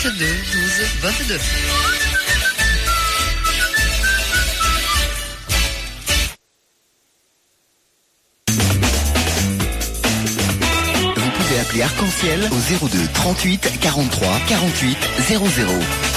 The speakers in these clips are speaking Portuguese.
22 12 22. Appeler Arc-en-Ciel au 02 38 43 48 00.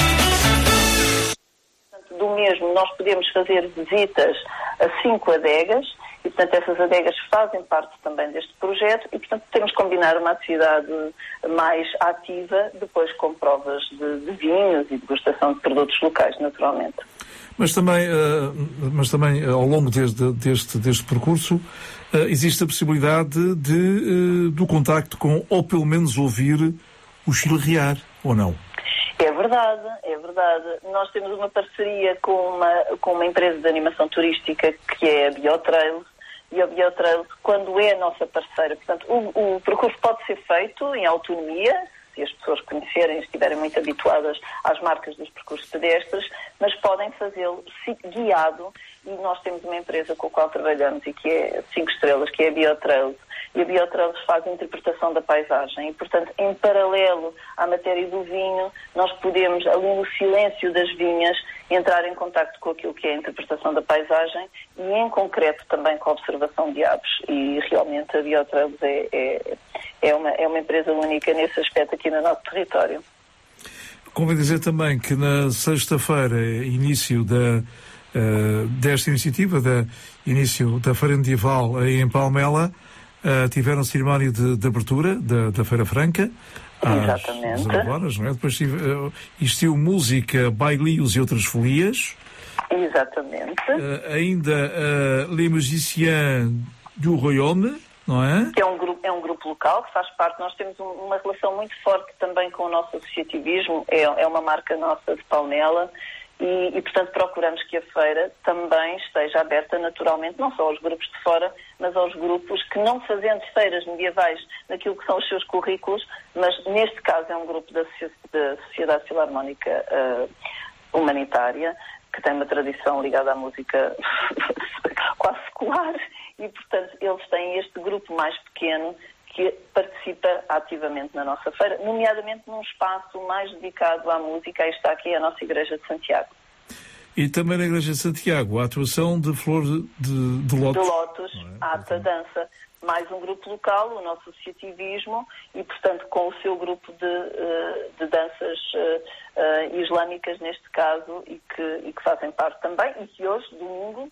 Do mesmo, nós podemos fazer visitas a 5 adegas e, portanto, essas adegas fazem parte também deste projeto e, portanto, temos que combinar uma atividade mais ativa, depois com provas de vinhos e degustação de produtos locais, naturalmente. Mas também ao longo deste percurso, existe a possibilidade do contacto com, ou pelo menos ouvir, o chilrear, ou não? É verdade. Nós temos uma parceria com uma empresa de animação turística que é a Biotrails, e a Biotrails, quando é a nossa parceira, portanto, o percurso pode ser feito em autonomia, se as pessoas conhecerem e estiverem muito habituadas às marcas dos percursos pedestres, mas podem fazê-lo guiado, e nós temos uma empresa com a qual trabalhamos e que é 5 estrelas, que é a Biotrails, e a Biotrails faz a interpretação da paisagem e, portanto, em paralelo à matéria do vinho, nós podemos, ali no silêncio das vinhas, entrar em contacto com aquilo que é a interpretação da paisagem e, em concreto, também com a observação de aves. E, realmente, a Biotrails é uma empresa única nesse aspecto aqui no nosso território. Convém dizer também que na sexta-feira, início desta iniciativa, início da Feira Medieval em Palmela, tiveram cerimónia de abertura da Feira Franca. Exatamente. Às 19 horas, não é? Depois existiu música, bailios e outras folias. Exatamente. Ainda Les Musiciens du Royaume, não é? Que é um grupo local que faz parte. Nós temos uma relação muito forte também com o nosso associativismo. É uma marca nossa de Palmela. E, portanto, procuramos que a feira também esteja aberta naturalmente, não só aos grupos de fora, mas aos grupos que, não fazendo feiras medievais naquilo que são os seus currículos, mas neste caso é um grupo da Sociedade Filarmónica Humanitária, que tem uma tradição ligada à música quase secular, e, portanto, eles têm este grupo mais pequeno que participa ativamente na nossa feira, nomeadamente num espaço mais dedicado à música. Aí está aqui a nossa Igreja de Santiago. E também na Igreja de Santiago, a atuação de Flor de Lótus. De Lótus, a ata dança. Mais um grupo local, o nosso associativismo, e, portanto, com o seu grupo de danças islâmicas, neste caso, e que fazem parte também, e que hoje, domingo,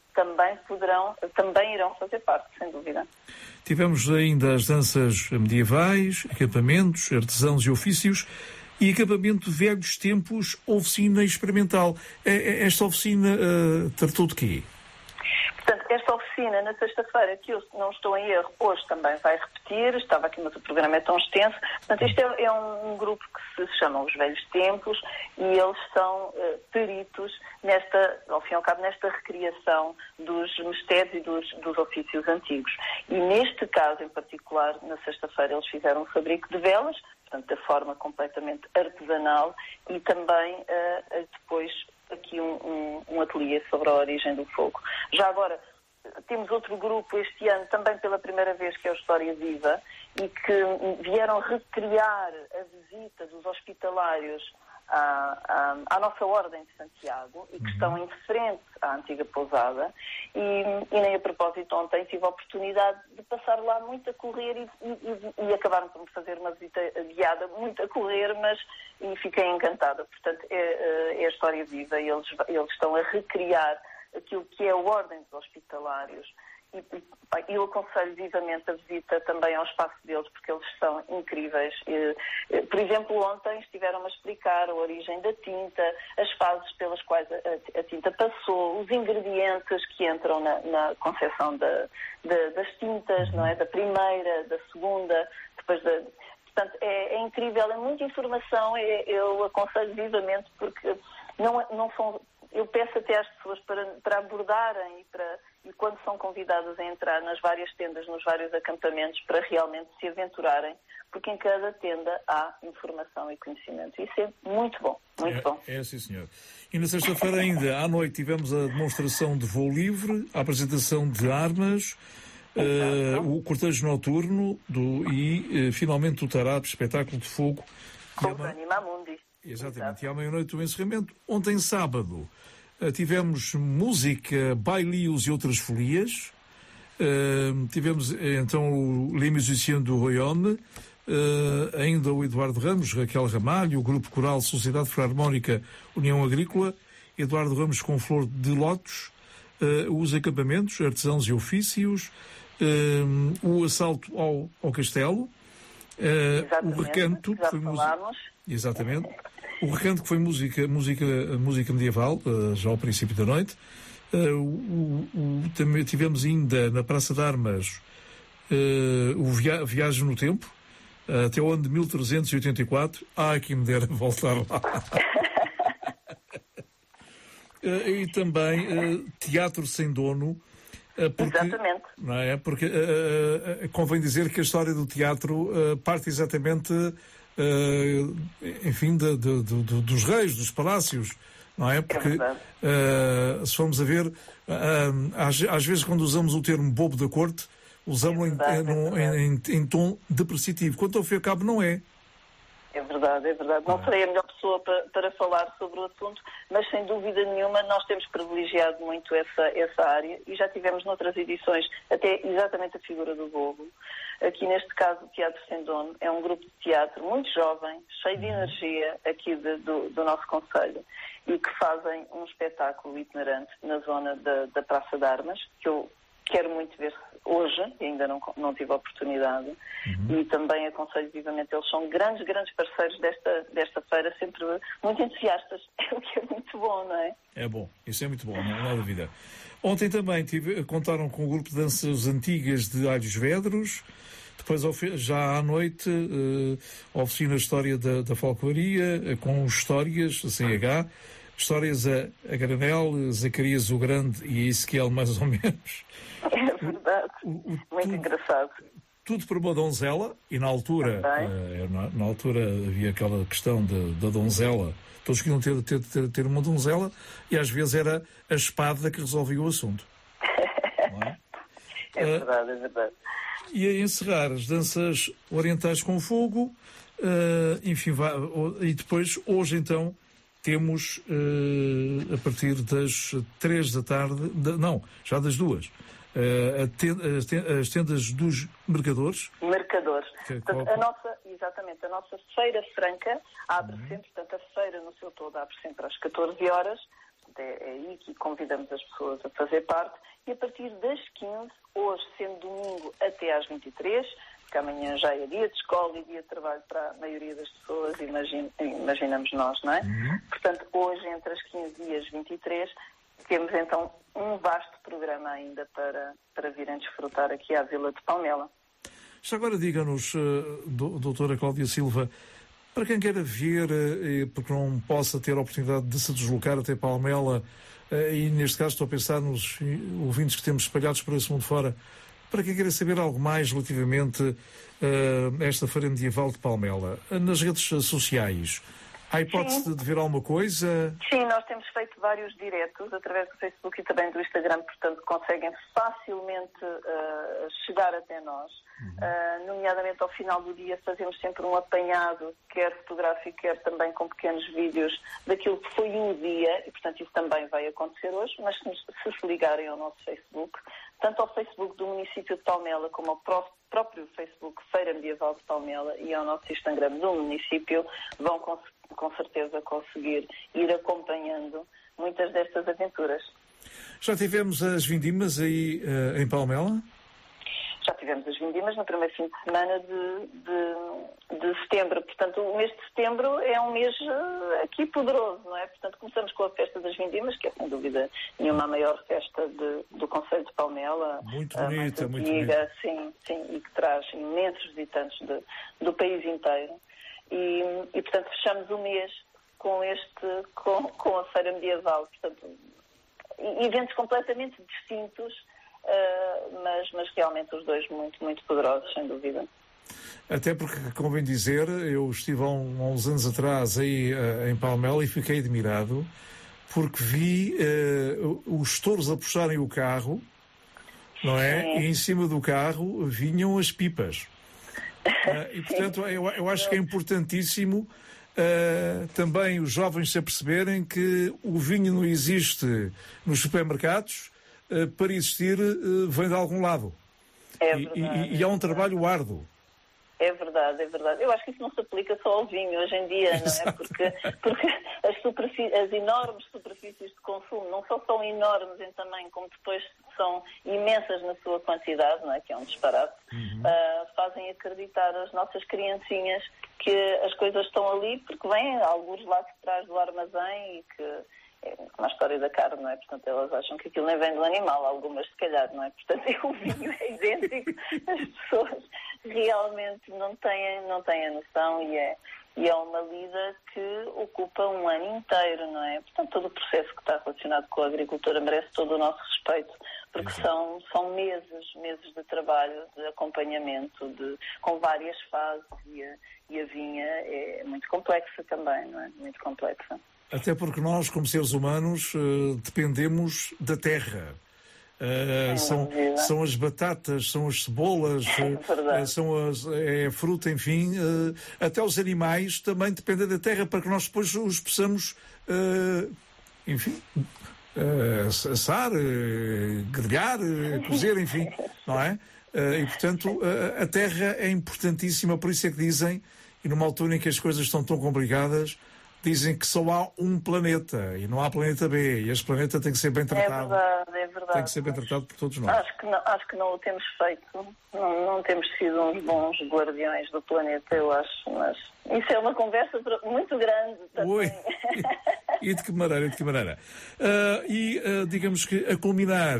também irão fazer parte, sem dúvida. Tivemos ainda as danças medievais, acampamentos, artesãos e ofícios, e acampamento de velhos tempos, oficina experimental. Esta oficina tratou de quê? Portanto, esta oficina, na sexta-feira, que eu não estou em erro, hoje também vai repetir. Estava aqui, mas o programa é tão extenso. Portanto, isto é um grupo que se chama Os Velhos Tempos, e eles são peritos ao fim e ao cabo, nesta recriação dos mistérios e dos ofícios antigos. E neste caso, em particular, na sexta-feira, eles fizeram um fabrico de velas, portanto, da forma completamente artesanal, e também depois aqui um ateliê sobre a origem do fogo. Já agora, temos outro grupo este ano, também pela primeira vez, que é o História Viva, e que vieram recriar a visita dos hospitalários à nossa Ordem de Santiago, e que estão em frente à antiga pousada, e nem a propósito, ontem tive a oportunidade de passar lá muito a correr e acabaram por me fazer uma visita guiada muito a correr, e fiquei encantada. Portanto, é a História Viva, e eles estão a recriar aquilo que é a Ordem dos Hospitalários. E eu aconselho vivamente a visita também ao espaço deles, porque eles são incríveis. Por exemplo, ontem estiveram a explicar a origem da tinta, as fases pelas quais a tinta passou, os ingredientes que entram na concepção das tintas, não é? Da primeira, da segunda, depois da... Portanto, é incrível, é muita informação. Eu aconselho vivamente, porque não são... Eu peço até às pessoas para abordarem e quando são convidadas a entrar nas várias tendas, nos vários acampamentos, para realmente se aventurarem, porque em cada tenda há informação e conhecimento. Isso é muito bom, muito bom. É, sim, senhor. E na sexta-feira ainda, à noite, tivemos a demonstração de voo livre, a apresentação de armas, o cortejo noturno e finalmente o Tarab, espetáculo de fogo. Com o Animamundi. Exatamente, e à meia-noite o encerramento. Ontem, sábado, tivemos música, bailios e outras folias. Tivemos então o Les Musiciens do Royaume, ainda o Eduardo Ramos, Raquel Ramalho, o Grupo Coral Sociedade Filarmónica União Agrícola, Eduardo Ramos com Flor de Lótus, os acampamentos, artesãos e ofícios, o assalto ao castelo, o recanto, que foi exatamente, o recanto que foi música medieval, já ao princípio da noite. Também tivemos ainda na Praça de Armas o Viagem no Tempo, até o ano de 1384. Quem me dera voltar lá. E também Teatro Sem Dono. Exatamente. Não é? Porque convém dizer que a história do teatro parte exatamente, enfim, dos reis, dos palácios, não é? Porque, se formos a ver, às vezes quando usamos o termo bobo da corte, usamos-lo em tom depreciativo. Quanto ao fim e ao cabo, não é. É verdade. Não serei a melhor pessoa para falar sobre o assunto, mas sem dúvida nenhuma nós temos privilegiado muito essa área e já tivemos noutras edições até exatamente a figura do bobo. Aqui neste caso o Teatro Sem Dono é um grupo de teatro muito jovem, cheio de energia aqui do nosso concelho e que fazem um espetáculo itinerante na zona da Praça de Armas, que eu quero muito ver hoje, e ainda não tive a oportunidade, e também aconselho vivamente, eles são grandes parceiros desta feira, sempre muito entusiastas, o que é muito bom, não é? É bom, isso é muito bom, não há dúvida. Ontem também contaram com o grupo de danças antigas de Alhos Vedros, depois já à noite a oficina História da Falcoaria, com histórias, a CH, histórias a Granel, Zacarias o Grande e a Ezequiel mais ou menos. É verdade, muito engraçado. Tudo por uma donzela, e na altura havia aquela questão da donzela, todos queriam ter uma donzela, e às vezes era a espada que resolvia o assunto. Não é? É verdade. E a encerrar as danças orientais com fogo, enfim, e depois, hoje então, temos a partir das 3 da tarde, já das 2, as tendas dos mercadores. Portanto, a nossa feira franca abre sempre, portanto, a feira no seu todo abre sempre às 14 horas, é aí que convidamos as pessoas a fazer parte, e a partir das 15, hoje sendo domingo até às 23, porque amanhã já é dia de escola e dia de trabalho para a maioria das pessoas, imaginamos nós, não é? Portanto, hoje entre as 15 e as 23, temos então um vasto programa ainda para virem desfrutar aqui à Vila de Palmela. Já agora diga-nos, doutora Cláudia Silva, para quem queira ver, porque não possa ter a oportunidade de se deslocar até Palmela, e neste caso estou a pensar nos ouvintes que temos espalhados por esse mundo fora, para quem queira saber algo mais relativamente a esta Feira Medieval de Palmela, nas redes sociais, há hipótese de ver alguma coisa? Sim, nós temos feito vários diretos através do Facebook e também do Instagram, portanto conseguem facilmente chegar até nós. Nomeadamente ao final do dia fazemos sempre um apanhado, quer fotográfico, quer também com pequenos vídeos daquilo que foi um dia, e portanto isso também vai acontecer hoje, mas se ligarem ao nosso Facebook, tanto ao Facebook do município de Palmela como ao próprio Facebook Feira Medieval de Palmela e ao nosso Instagram do município, vão com certeza conseguir ir acompanhando muitas destas aventuras. Já tivemos as vindimas aí em Palmela? Já tivemos as vindimas no primeiro fim de semana de setembro. Portanto, o mês de setembro é um mês aqui poderoso, não é? Portanto, começamos com a festa das vindimas, que é, sem dúvida nenhuma, a maior festa do Concelho de Palmela. Muito bonita, muito bonita. Sim, e que traz imensos visitantes do país inteiro. E, portanto, fechamos o mês com a Feira Medieval. Portanto, eventos completamente distintos, mas realmente os dois muito, muito poderosos, sem dúvida. Até porque, convém dizer, eu estive há uns anos atrás aí em Palmela e fiquei admirado porque vi os touros a puxarem o carro, não é? Sim. E em cima do carro vinham as pipas. E, portanto, eu acho que é importantíssimo também os jovens se aperceberem que o vinho não existe nos supermercados, para existir vem de algum lado. É verdade, e há um trabalho árduo. É verdade, é verdade. Eu acho que isso não se aplica só ao vinho hoje em dia, não é? Porque as enormes superfícies de consumo não só são enormes em tamanho, como depois são imensas na sua quantidade, não é? Que é um disparate, fazem acreditar as nossas criancinhas que as coisas estão ali porque vêm alguns lá de trás do armazém e que é uma história da carne, não é? Portanto, elas acham que aquilo nem vem do animal, algumas se calhar, não é? Portanto, o vinho é idêntico, as pessoas realmente não têm a noção e é uma lida que ocupa um ano inteiro, não é? Portanto, todo o processo que está relacionado com a agricultura merece todo o nosso respeito, porque são meses de trabalho, de acompanhamento, com várias fases e a vinha é muito complexa também, não é? Muito complexa. Até porque nós, como seres humanos, dependemos da terra. São as batatas, são as cebolas, é a fruta, enfim. Até os animais também dependem da terra para que nós depois os possamos, enfim, assar, grelhar, cozer, enfim, não é? E, portanto, a terra é importantíssima, por isso é que dizem, e numa altura em que as coisas estão tão complicadas, dizem que só há um planeta e não há planeta B, e este planeta tem que ser bem tratado. É verdade. Tem que ser bem tratado por todos nós. Acho que não o temos feito. Não temos sido uns bons guardiões do planeta, eu acho, mas isso é uma conversa muito grande também. Oi. E de que maneira? Digamos que a culminar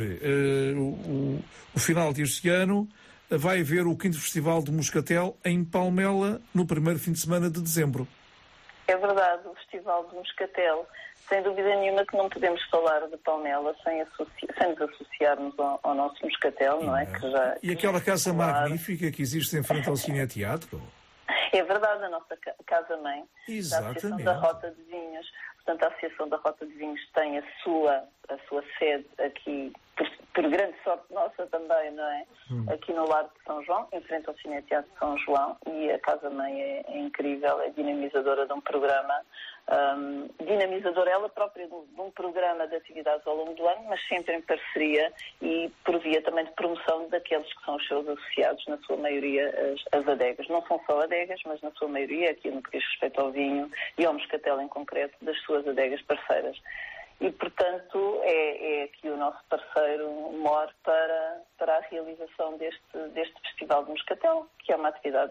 o final deste ano, vai haver o 5º Festival de Moscatel em Palmela no primeiro fim de semana de dezembro. É verdade, o Festival de Moscatel. Sem dúvida nenhuma que não podemos falar de Palmela sem nos associarmos ao nosso Moscatel, não é? E aquela casa magnífica que existe em frente ao Cineteatro? É verdade, a nossa casa-mãe, Exatamente. da Associação da Rota de Vinhos. Portanto, a Associação da Rota de Vinhos tem a sua sede aqui, por grande sorte nossa também, não é? Aqui no Largo de São João, em frente ao Cineteatro de São João, e a casa-mãe é incrível, é dinamizadora de um programa, dinamizadora ela própria de um programa de atividades ao longo do ano, mas sempre em parceria e por via também de promoção daqueles que são os seus associados, na sua maioria as adegas. Não são só adegas, mas na sua maioria, aqui no que diz respeito ao vinho e ao Moscatel em concreto, das suas adegas parceiras. E, portanto, é aqui o nosso parceiro mor para a realização deste Festival de Moscatel, que é uma atividade.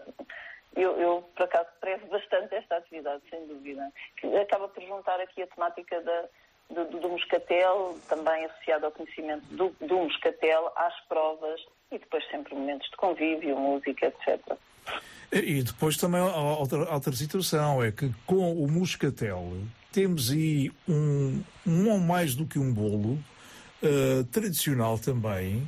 Eu por acaso, prezo bastante esta atividade, sem dúvida. Que acaba por juntar aqui a temática do Moscatel, também associada ao conhecimento do Moscatel, às provas e depois sempre momentos de convívio, música, etc. E depois também outra situação é que com o Moscatel temos aí um ou mais do que um bolo tradicional também,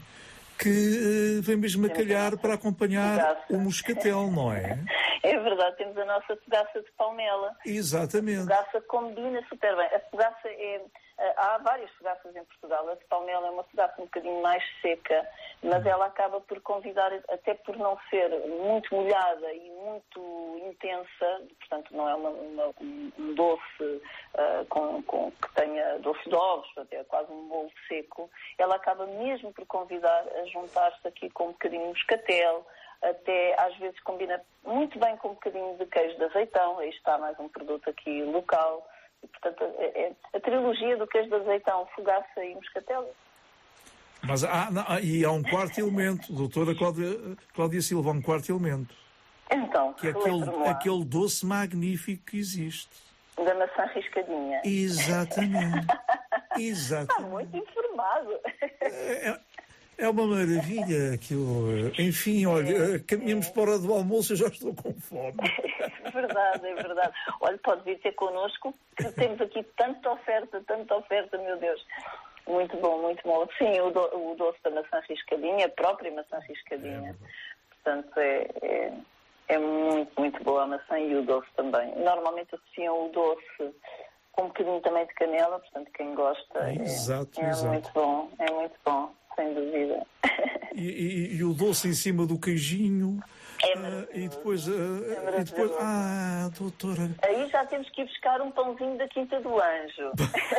que vem mesmo a calhar para acompanhar o Moscatel, não é? É verdade, temos a nossa fogaça de Palmela. Exatamente. A fogaça combina super bem. A fogaça há várias fogaças em Portugal. A de Palmela é uma fogaça um bocadinho mais seca, mas ela acaba por convidar, até por não ser muito molhada e muito intensa, portanto não é um doce que tenha doce de ovos, até quase um bolo seco, ela acaba mesmo por convidar a juntar-se aqui com um bocadinho de moscatel, até às vezes combina muito bem com um bocadinho de queijo de azeitão, aí está mais um produto aqui local, e portanto a trilogia do queijo de azeitão, fogaça e moscatel. Mas há um quarto elemento, doutora Cláudia Silva, um quarto elemento. Então, que é aquele doce magnífico que existe. Da maçã riscadinha. Exatamente. Está muito informado. É uma maravilha aquilo. Enfim, olha, caminhamos para a hora do almoço, eu já estou com fome. É verdade. Olha, pode vir ter connosco, que temos aqui tanta oferta, meu Deus. Muito bom. Sim, o doce da maçã riscadinha, a própria maçã riscadinha. Portanto, é muito boa a maçã e o doce também. Normalmente associam o doce com um bocadinho também de canela, portanto, quem gosta exato. Muito bom, sem dúvida. E o doce em cima do queijinho. É E depois, doutora... Aí já temos que ir buscar um pãozinho da Quinta do Anjo.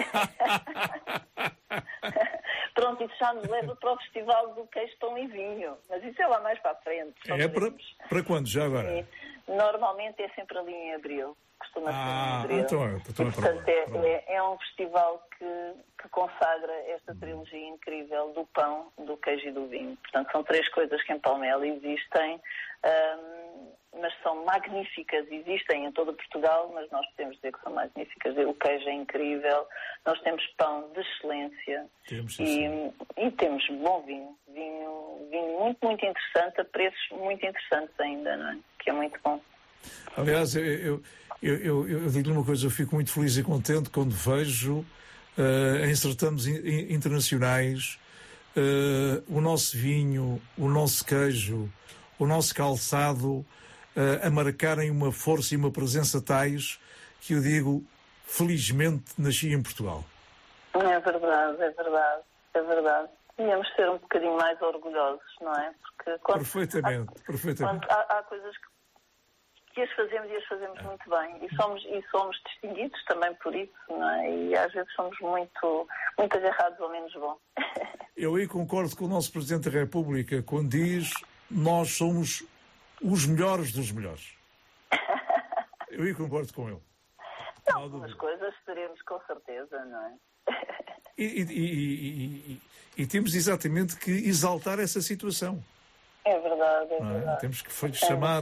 Pronto, isso já nos leva para o Festival do Queijo, Pão e Vinho. Mas isso é lá mais para a frente. É para quando, já agora? Sim. Normalmente é sempre ali em abril. Costuma ser em abril. Então portanto, é um festival que consagra esta trilogia incrível do pão, do queijo e do vinho. Portanto, são 3 coisas que em Palmela existem, mas são magníficas. Existem em todo Portugal, mas nós podemos dizer que são magníficas. O queijo é incrível, nós temos pão de excelência e temos bom vinho. Vinho muito, muito interessante, a preços muito interessantes ainda, não é? Que é muito bom. Aliás, eu digo-lhe uma coisa, eu fico muito feliz e contente quando vejo em certames internacionais o nosso vinho, o nosso queijo, o nosso calçado a marcarem uma força e uma presença tais que eu digo, felizmente nasci em Portugal. É verdade. Devíamos ser um bocadinho mais orgulhosos, não é? Porque perfeitamente. Quando há coisas que as fazemos muito bem e somos distinguidos também por isso, não é? E às vezes somos muito agarrados ao menos bom. Eu aí concordo com o nosso Presidente da República quando diz nós somos os melhores dos melhores. Eu aí concordo com ele. Não, algumas coisas teremos com certeza, não é? E temos exatamente que exaltar essa situação. É verdade. Temos que chamar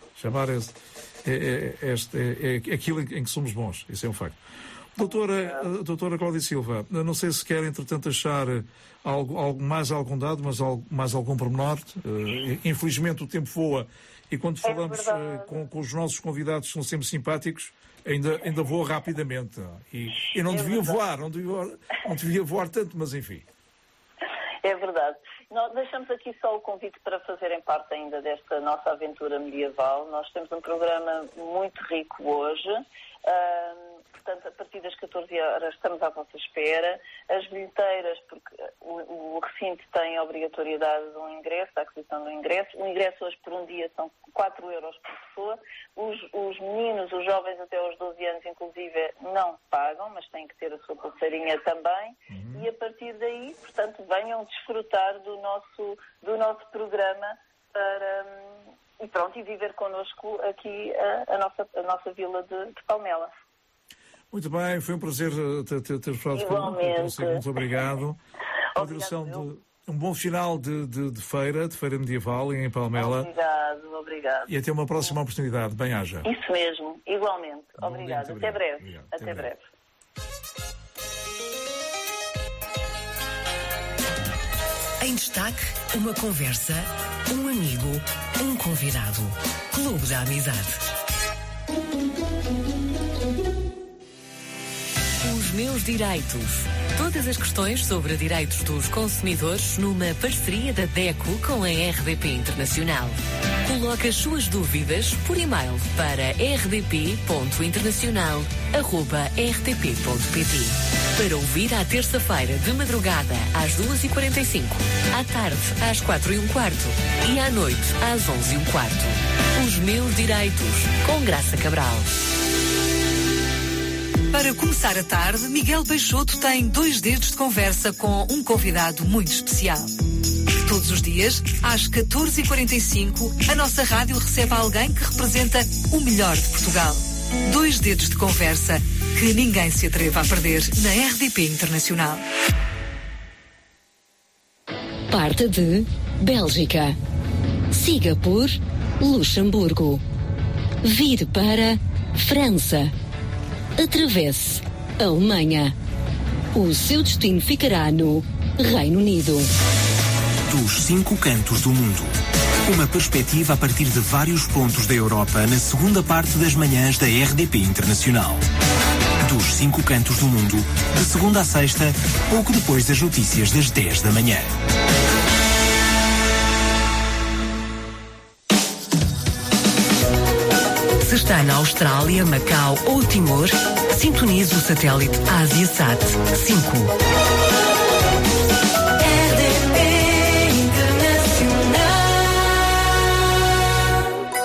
aquilo em que somos bons. Isso é um facto. Doutora Cláudia Silva, não sei se quer, entretanto, achar mais algum dado, mas mais algum pormenor. Infelizmente o tempo voa e quando falamos com os nossos convidados, que são sempre simpáticos, ainda voa rapidamente. E não devia voar, não devia voar tanto, mas enfim. É verdade. Nós deixamos aqui só o convite para fazerem parte ainda desta nossa aventura medieval. Nós temos um programa muito rico hoje. Portanto, a partir das 14 horas estamos à vossa espera. As bilheteiras, porque o recinto tem a obrigatoriedade de um ingresso, a aquisição do ingresso. O ingresso hoje por um dia são 4 euros por pessoa. Os meninos, os jovens até aos 12 anos, inclusive, não pagam, mas têm que ter a sua pulseirinha também. E a partir daí, portanto, venham desfrutar do nosso programa e viver connosco aqui a nossa vila de Palmela. Muito bem, foi um prazer ter falado com você. Muito obrigado. A direção de um bom final de feira medieval em Palmela. Obrigado. E até uma próxima oportunidade. Bem-aja. Isso mesmo, igualmente. Obrigado. Até breve. Até breve. Em destaque, uma conversa, um amigo, um convidado. Clube da Amizade. Os meus direitos. Todas as questões sobre direitos dos consumidores numa parceria da DECO com a RDP Internacional. Coloque as suas dúvidas por e-mail para rdp.internacional@rtp.pt. Para ouvir à terça-feira de madrugada às 2h45, à tarde às 4h15 e à noite às 11h15. Os meus direitos, com Graça Cabral. Para começar a tarde, Miguel Peixoto tem 2 dedos de conversa com um convidado muito especial. Todos os dias, às 14h45, a nossa rádio recebe alguém que representa o melhor de Portugal. 2 dedos de conversa que ninguém se atreva a perder na RDP Internacional. Parte de Bélgica. Siga por Luxemburgo. Vire para França. Atravesse Alemanha. O seu destino ficará no Reino Unido. Dos 5 cantos do mundo. Uma perspectiva a partir de vários pontos da Europa na segunda parte das manhãs da RDP Internacional. Dos 5 cantos do mundo, de segunda a sexta, pouco depois das notícias das 10 da manhã. Se está na Austrália, Macau ou Timor, sintonize o satélite AsiaSat 5. RDP Internacional.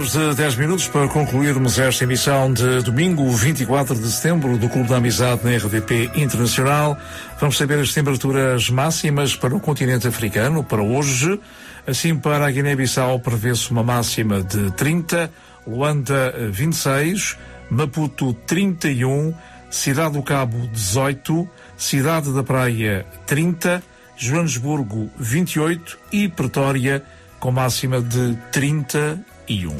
Menos de 10 minutos para concluirmos esta emissão de domingo, 24 de setembro, do Clube da Amizade na RDP Internacional. Vamos saber as temperaturas máximas para o continente africano para hoje. Assim, para a Guiné-Bissau prevê-se uma máxima de 30, Luanda 26, Maputo 31, Cidade do Cabo 18, Cidade da Praia 30, Joanesburgo 28 e Pretória com máxima de 31.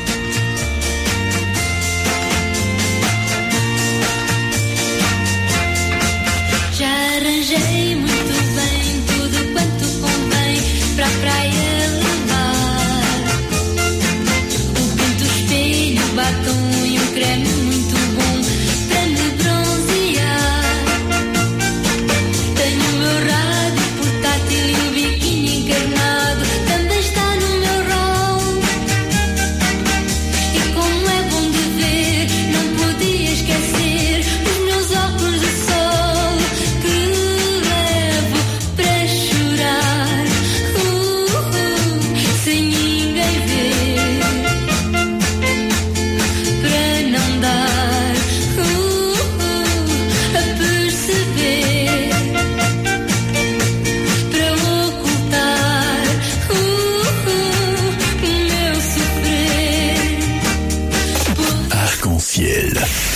Já arranjei muito bem tudo quanto convém para a praia levar. O pinto, espelho, batom e um creme muito bom para me bronzear. Tenho o meu rádio portátil e o biquíni encarnado também está no meu rol. E como é bom de ver, não podia esquecer os meus óculos de sol que levo para chorar, sem ninguém ver, para não dar a perceber, para ocultar o meu sofrer. Arc-en-ciel.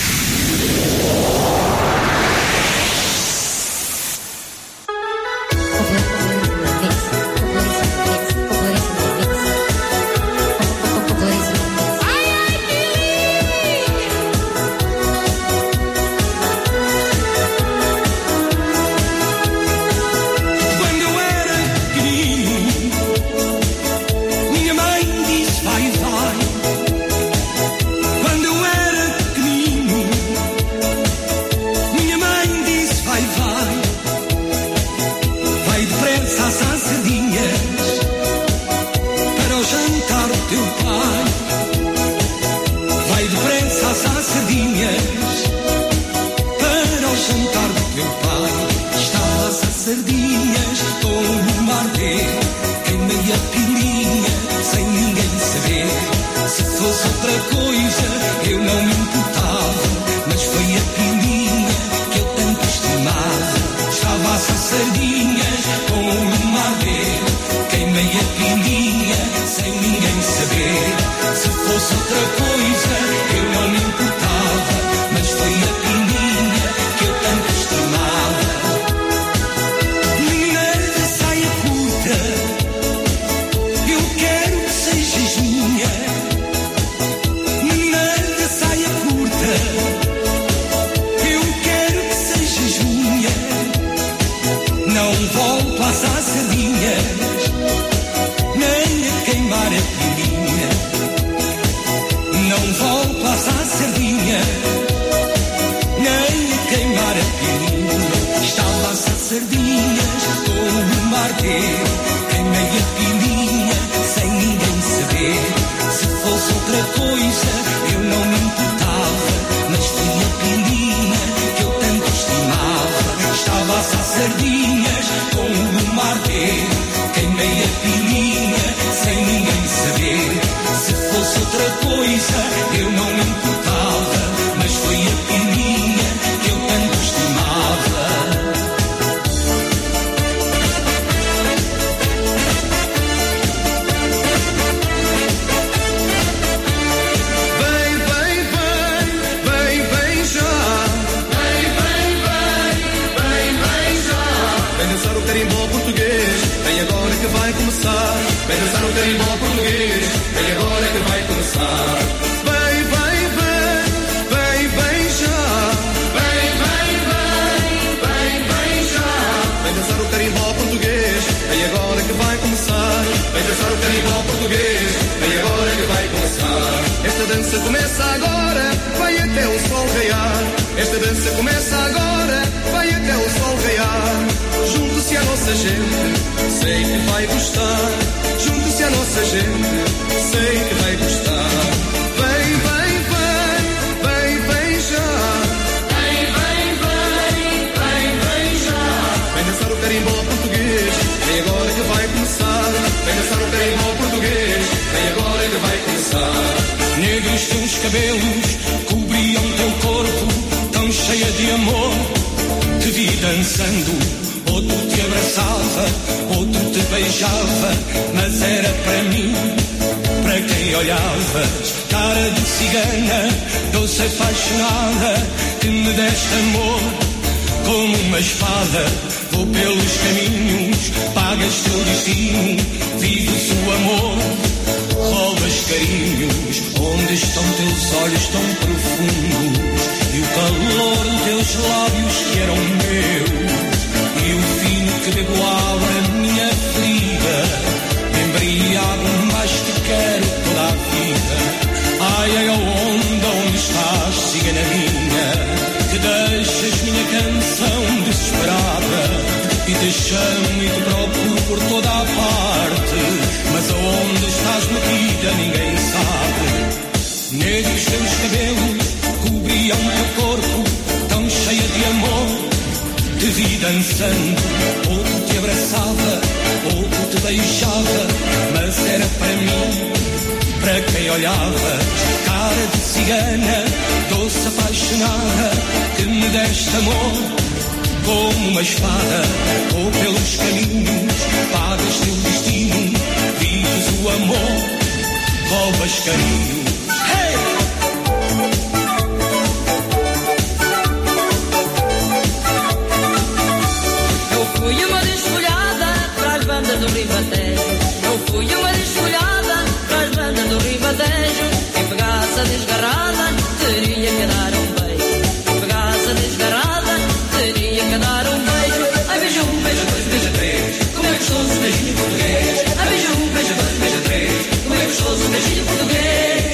Quando eu era pequenino, minha mãe disse vai, vai. Quando eu era pequenino, minha mãe disse vai, vai. Vai depressa às sardinhas para o jantar do teu pai. Vai depressa às sardinhas para o jantar do teu pai. Estava às sardinhas com o mar ver, queimei a pilinha sem ninguém saber. Se fosse outra coisa eu não me importava, mas foi a pilinha que eu tanto estimava. Estava às sardinhas com o mar ver, queimei a pilinha sem ninguém saber. Se fosse outra coisa eu não me importava, mas foi a pilinha que eu tanto estimava. Menina de saia curta, eu quero que sejas minha. Menina de saia curta, eu quero que sejas minha. Não volto às sardinhas, nem a queimar a pilinha. Não volto às sardinhas, nem a queimar a pilinha. Estava às sardinhas com o mar ver, queimei a pilinha sem ninguém saber. Se fosse outra coisa eu não me importava, mas foi a pilinha que eu tanto estimava. Estava às sardinhas com o mar ver, queimei a pilinha sem ninguém saber. Se fosse outra coisa eu não me importava, mas foi a pilinha que eu tanto estimava. Vem, vem, vem, vem, vem já. Vem, vem, vem, vem, vem já. Vem dançar o carimbó português, vem agora que vai começar. Vem dançar o carimbó português, vem agora que vai começar. Vem, vem, vem, vem, vem já. Vem, vem, vem, vem, vem já. Vem dançar o carimbó português, vem agora que vai começar. Vem dançar o carimbó português, vem agora que vai começar. Esta dança começa agora, vai até o sol raiar. Esta dança começa agora, vai até o sol raiar. Junte-se à nossa gente, sei que vai gostar. Junte-se à nossa gente, sei que vai gostar. Vem, vem, vem, vem, vem já. Vem, vem, vem, vem, vem já. Vem dançar o carimbó português, vem agora que vai começar. Vem dançar o carimbó português, vem agora que vai começar. cabelos cobriam teu corpo, tão cheia de amor. Te vi dançando. Outro te abraçava, outro te beijava, mas era para mim, para quem olhavas. Cara de cigana, doce apaixonada, que me deste amor como uma espada. Vou pelos caminhos, pagas teu destino, vives o amor, roubas carinhos. Onde estão teus olhos tão profundos e o calor dos teus lábios que eram meus? E o fino que bebo água na minha ferida, embriago, mas te quero toda a vida. Ai, ai, onde estás, cigana minha, que deixas minha canção desesperada, e te chamo e te procuro por toda a parte, mas aonde estás metida ninguém sabe. Negros teus cabelos cobriam teu corpo, tão cheia de amor. Te vi dançando, outro te abraçava, outro te beijava, mas era para mim, para quem olhava. Cara de cigana, doce apaixonada, que me deste amor como uma espada. Ou pelos caminhos, pagas teu destino, vives o amor, roubas carinho. Hey! Fui uma desfolhada para as bandas do Ribatejo. Eu fui uma desfolhada para as bandas do Ribatejo. Quem pegasse a desgarrada teria que dar um beijo. Quem pegasse a desgarrada teria que dar um beijo. Ai, beija um, beija dois, beija três, como é gostoso, beijinho português. Ai, beija um, beija dois, beija três, como é gostoso, beijinho português.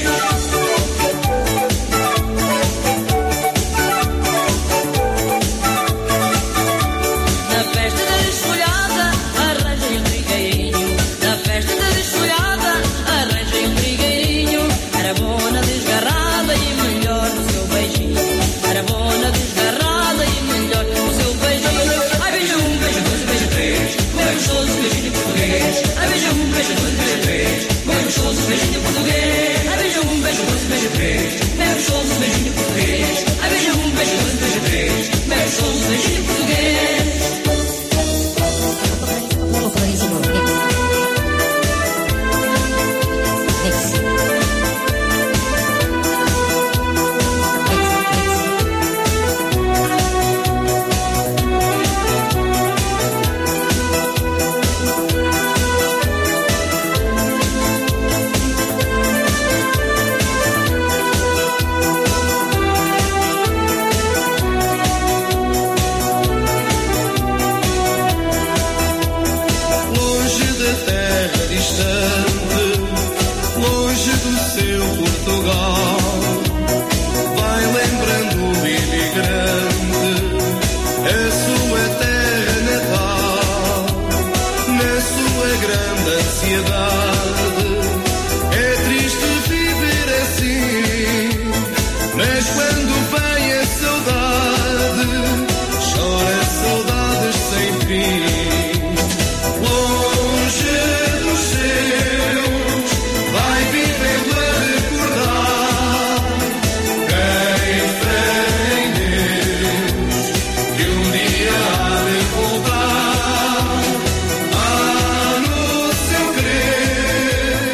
Ah, no seu querer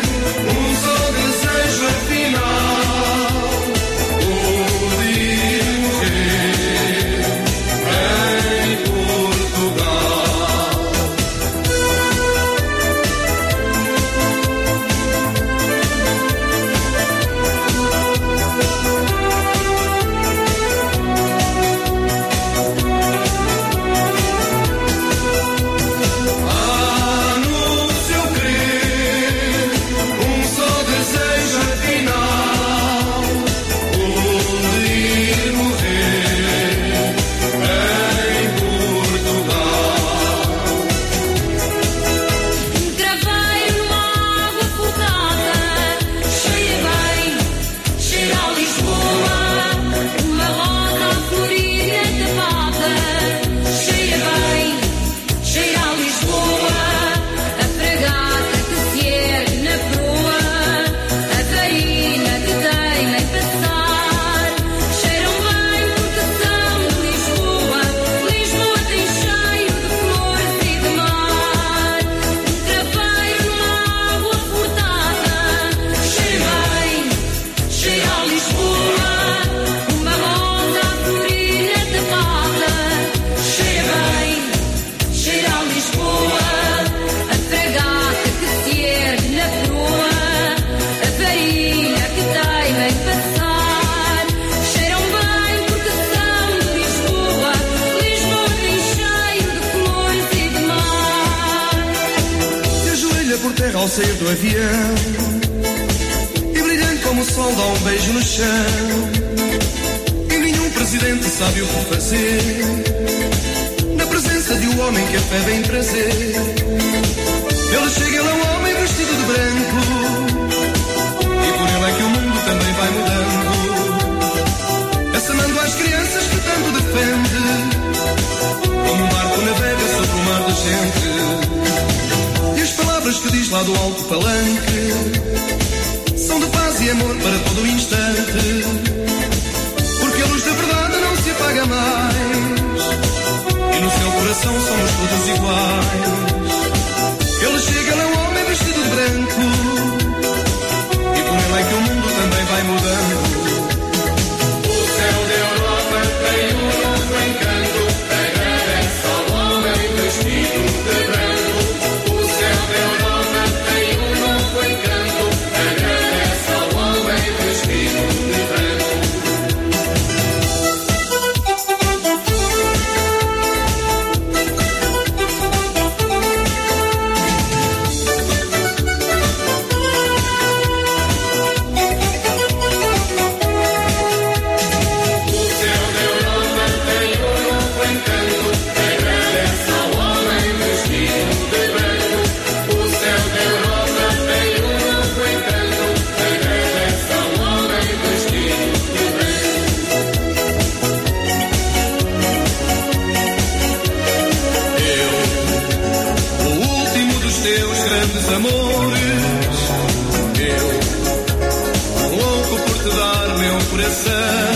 ao sair do avião, e brilhante como o sol dá um beijo no chão. E nenhum presidente sabe o que fazer na presença de um homem que a fé vem trazer. Ele chega, ele é um homem vestido de branco, e por ele é que o mundo também vai mudando, assanando às crianças que tanto defende, como um barco navega sobre o mar de gente. E as palavras que diz lá do alto palanque são de paz e amor para todo o instante, porque a luz da verdade não se apaga mais, e no seu coração somos todos iguais. Ele chega, ele é um homem vestido de branco, e por ele é que o mundo também vai mudando. O céu da Europa tem um novo encanto, agradece ao homem vestido de branco. O céu da Europa tem um novo encanto, agradece ao homem vestido de branco. Amores, eu, louco por te dar meu coração,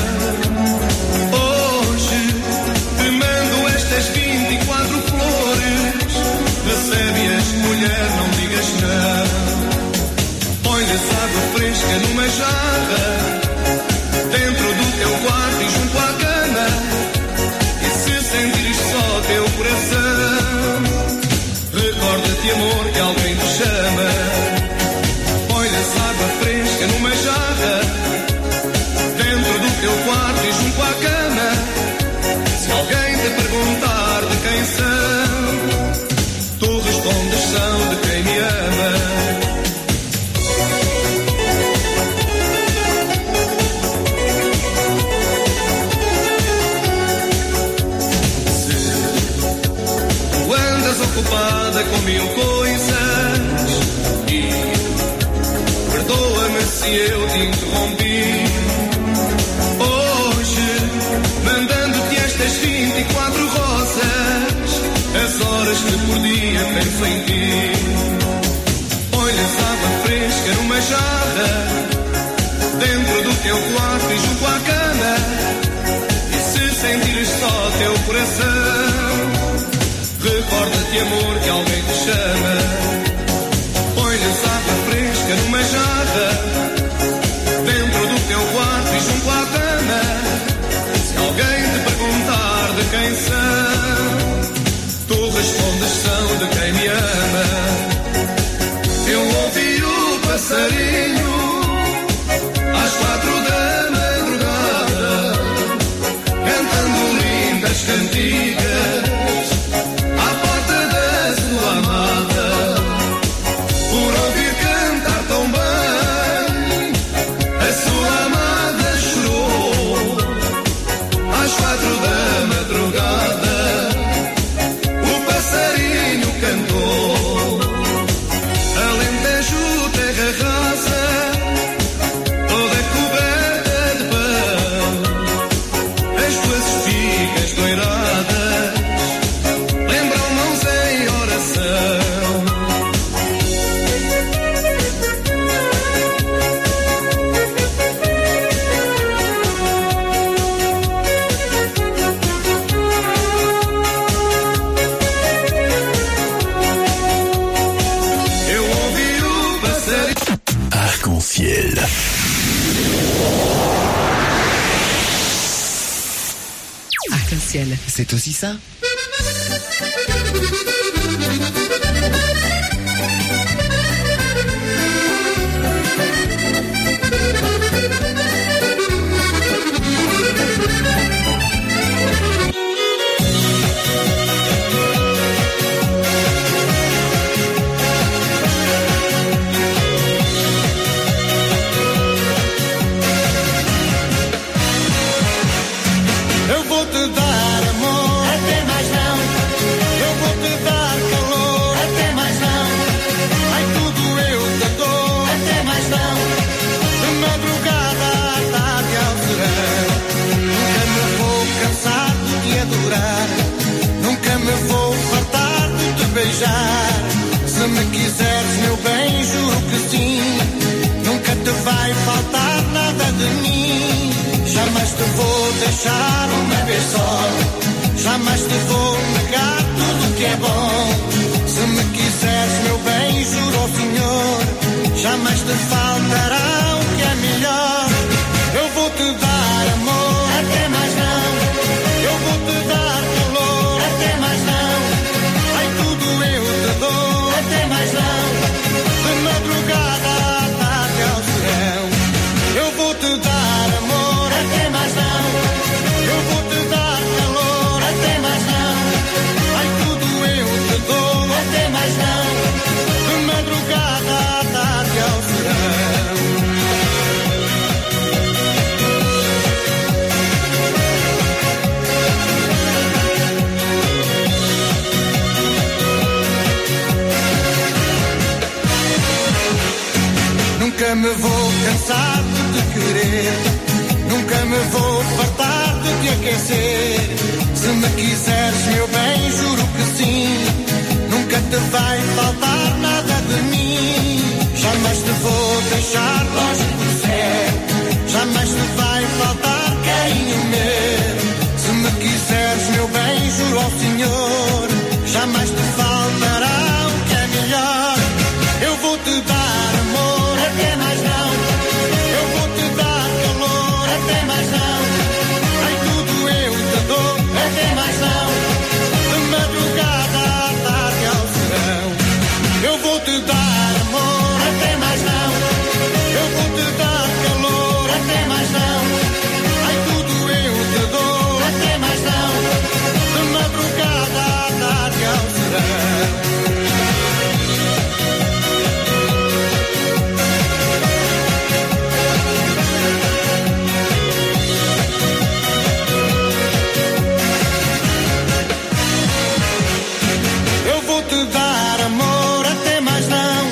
hoje te mando estas 24 flores, recebe-as, mulher, não digas não. Põe-lhes água fresca numa jarra, dentro do teu quarto e junto à cama, e se sentires só teu coração, recorda-te, amor, que alguém te chama. Põe-lhes água fresca numa jarra, dentro do teu quarto e junto à cama. Se alguém te perguntar de quem são, tu respondes, são de quem me ama. Ocupada com mil coisas, e perdoa-me se eu te interrompi. Hoje, mandando-te estas 24 rosas, as horas que por dia penso em ti. Põe-lhes água fresca numa jarra, dentro do teu quarto e junto à cama, e se sentires só teu coração, recorda-te, amor, que alguém te chama. Põe-lhes água fresca numa jarra, dentro do teu quarto e junto à cama. Se alguém te perguntar de quem são, tu respondes, são de quem me ama. Eu ouvi o passarinho às 4 da madrugada, cantando lindas cantigas à porta da sua amada. Por ouvir cantar tão bem, a sua amada chorou. Às 4 da madrugada, o passarinho cantou. Alentejo, terra rasa, toda coberta de pão, as tuas espigas doiradas lembram mãos em oração. Eu ouvi o passarinho. Arc-en-ciel. Arc-en-ciel. C'est aussi ça. me quiseres, meu bem, juro que sim. Nunca te vai faltar nada de mim. Jamais te vou deixar uma vez só. Jamais te vou negar tudo que é bom. Se me quiseres, meu bem, juro ao Senhor, jamais te faltará o que é melhor. Eu vou te dar amor, até mais não. Eu vou te dar calor, até mais não. Ai, tudo eu te dou, até mais não. De madrugada à tarde ao serão. Eu vou te dar amor, até mais não. Eu vou te dar calor, até mais não. Ai, tudo eu te dou, até mais não. De madrugada à tarde ao serão. Nunca me vou cansar de te querer, nunca me vou fartar de te aquecer. Se me quiseres, meu bem, juro que sim. Nunca te vai faltar nada de mim. Jamais te vou deixar longe do céu. Jamais te vai faltar carinho meu. Se me quiseres, meu bem, juro ao Senhor, jamais te faltará o que é melhor. Eu vou te dar amor, até mais não. Eu vou te dar calor, até mais não. Ai, tudo eu te dou, até mais não. De madrugada à tarde ao serão. Eu vou te dar amor, até mais não. Eu vou te dar calor, até mais não. Ai, tudo eu te dou, até mais não. De madrugada à tarde ao serão. Eu vou te dar amor, até mais não.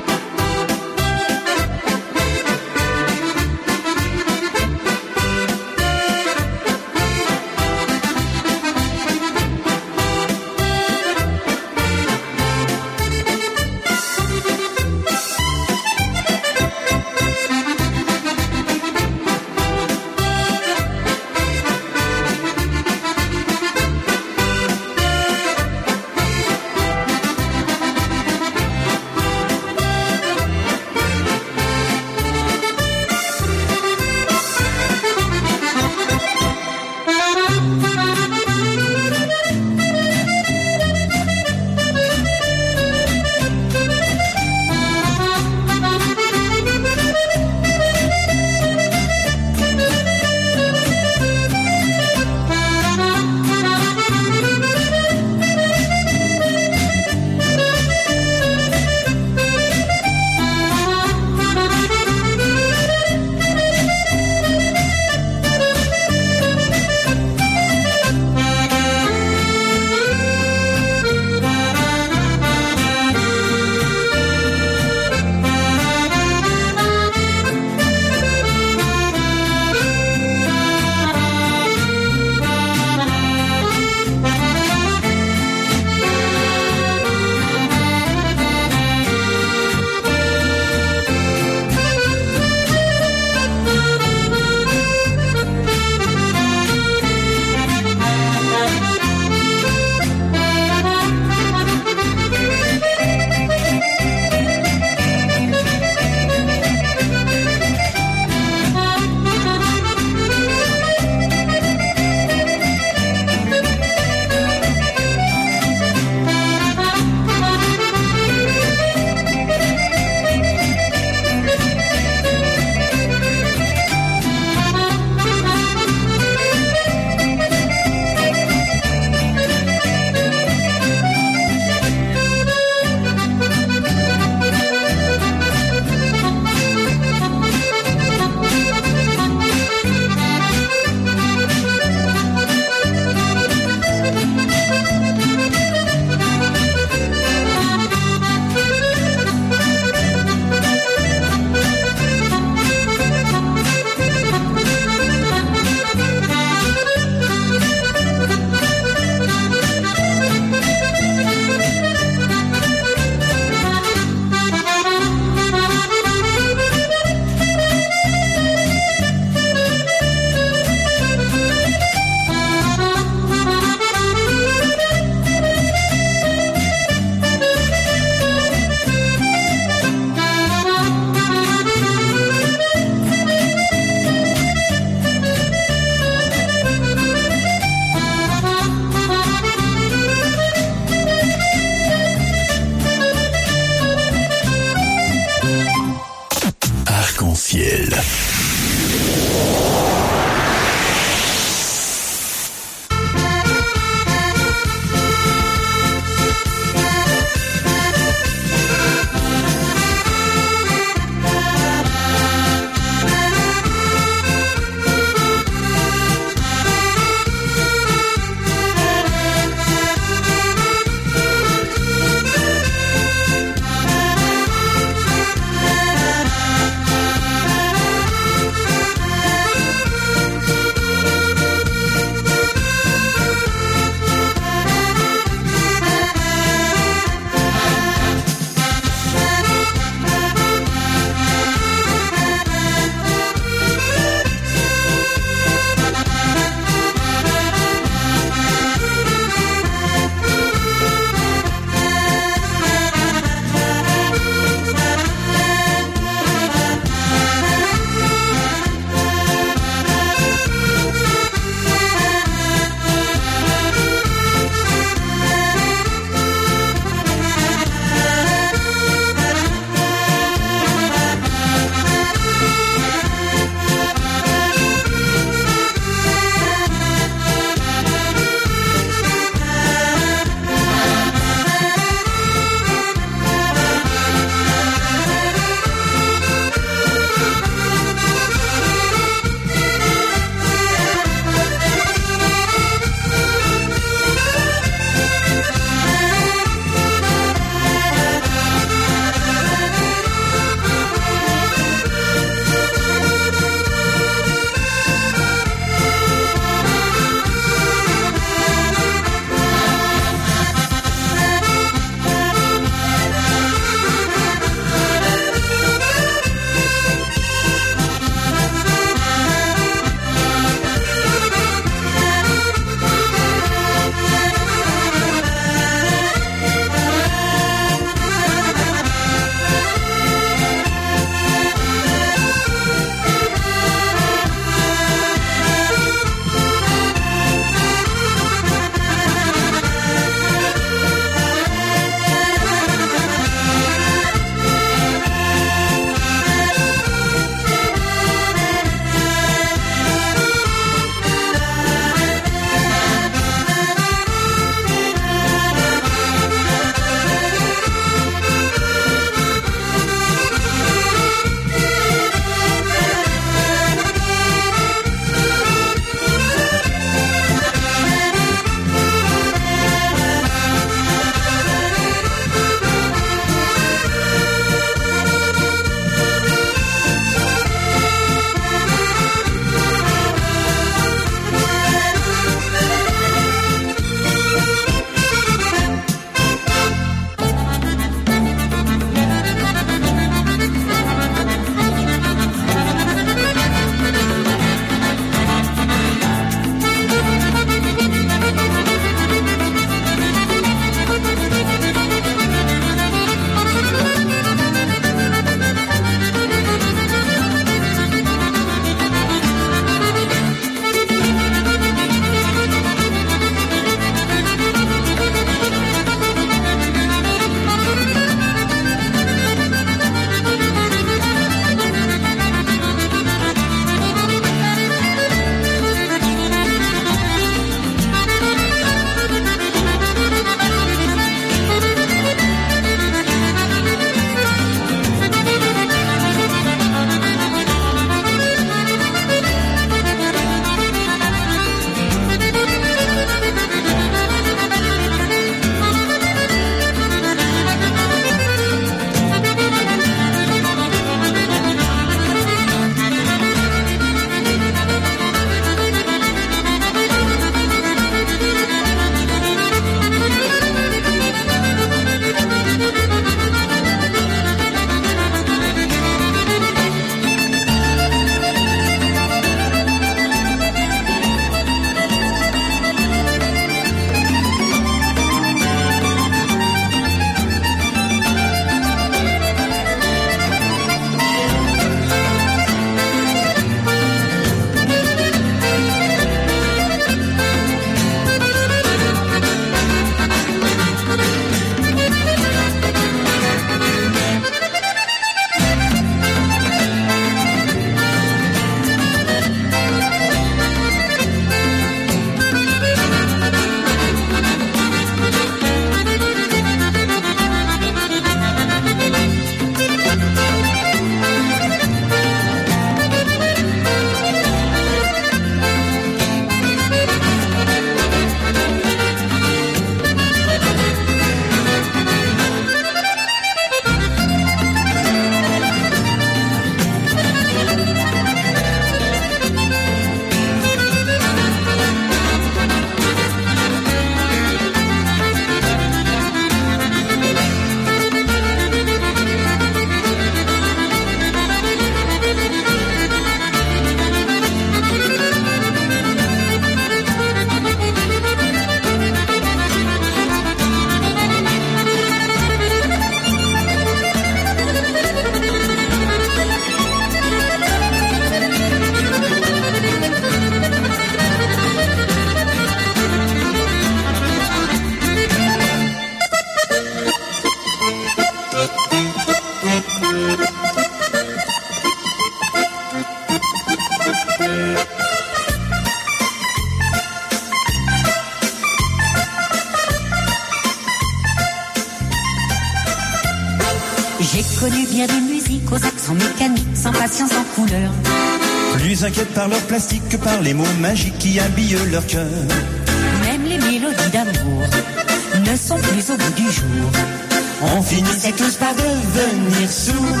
J'ai connu bien des musiques aux accents mécaniques, sans patience, sans couleur. Plus inquiètes par leur plastique que par les mots magiques qui habillent leur cœur. Même les mélodies d'amour ne sont plus au bout du jour. On finissait tous par devenir sourds.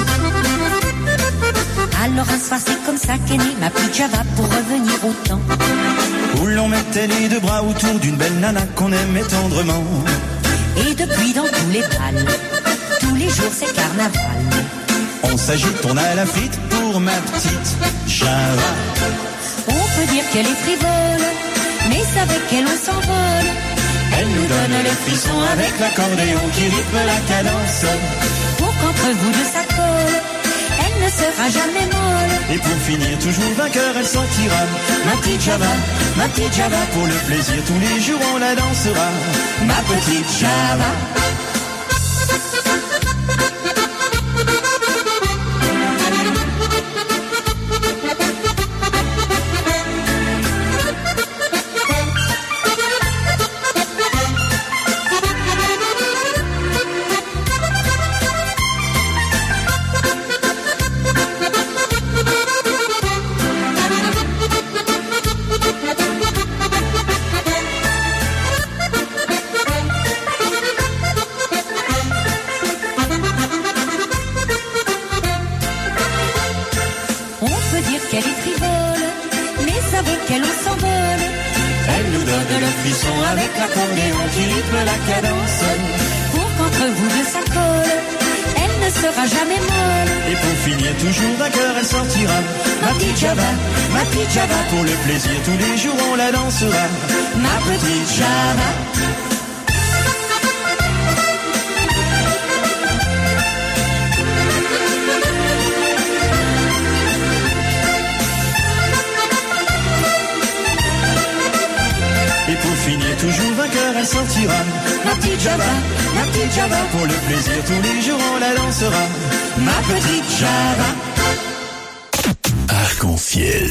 Alors un soir c'est comme ça qu'est née ma petite Java pour revenir au temps où l'on mettait les deux bras autour d'une belle nana qu'on aimait tendrement. Et depuis dans tous les bals, tous les jours c'est carnaval. On s'agite, on a la frite pour ma petite Java. On peut dire qu'elle est frivole, mais c'est avec elle on s'envole. Elle nous donne les frissons avec l'accordéon qui rythme la cadence. Pour qu'entre vous deux ça colle, elle ne sera jamais molle. Et pour finir toujours vainqueur, elle sortira ma petite Java, pour le plaisir tous les jours on la dansera. Ma petite Java. Avec l'accordéon qui rythme la cadence. Pour qu'entre vous deux ça colle, elle ne sera jamais molle. Et pour finir toujours vainqueur, elle sortira ma petite Java, pour le plaisir tous les jours on la dansera. Ma petite Java. Et pour finir toujours vainqueur, elle sortira ma petite Java, pour le plaisir tous les jours on la dansera. Ma petite Java. Arc-en-ciel.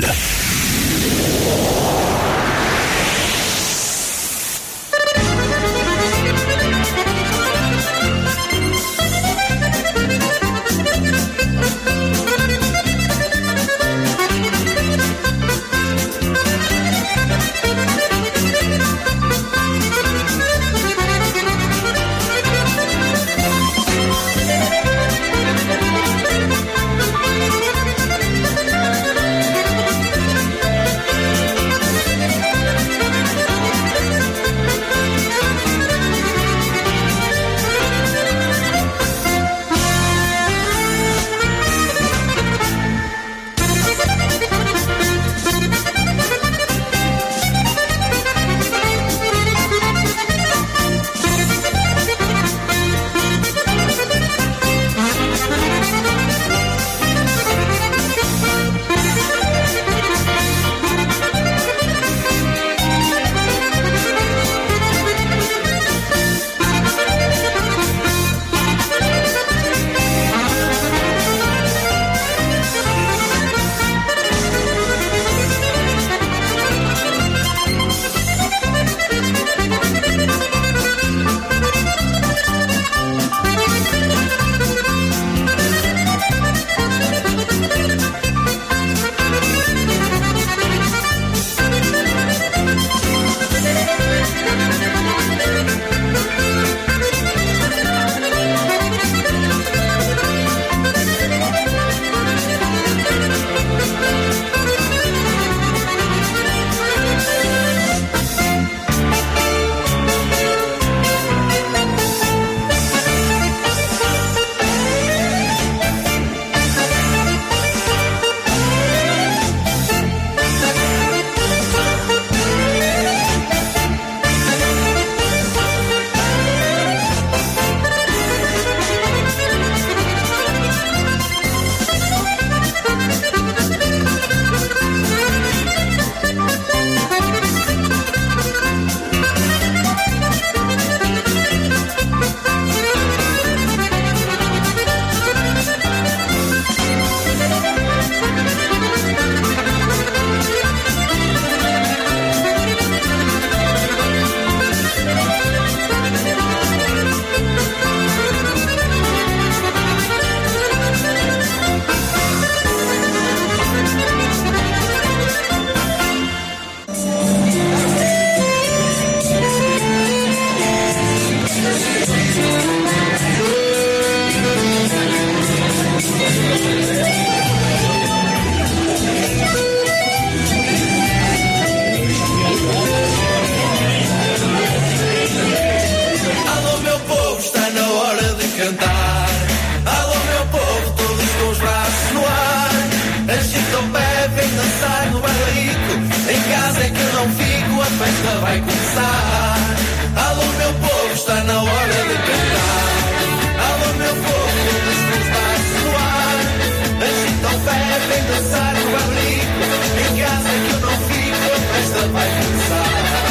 festa vai começar. Alô meu povo, está na hora de cantar. Alô meu povo, todos os braços no ar. Agitam o pé, vem dançar no abrigo. Em casa que eu não fico, a festa vai começar.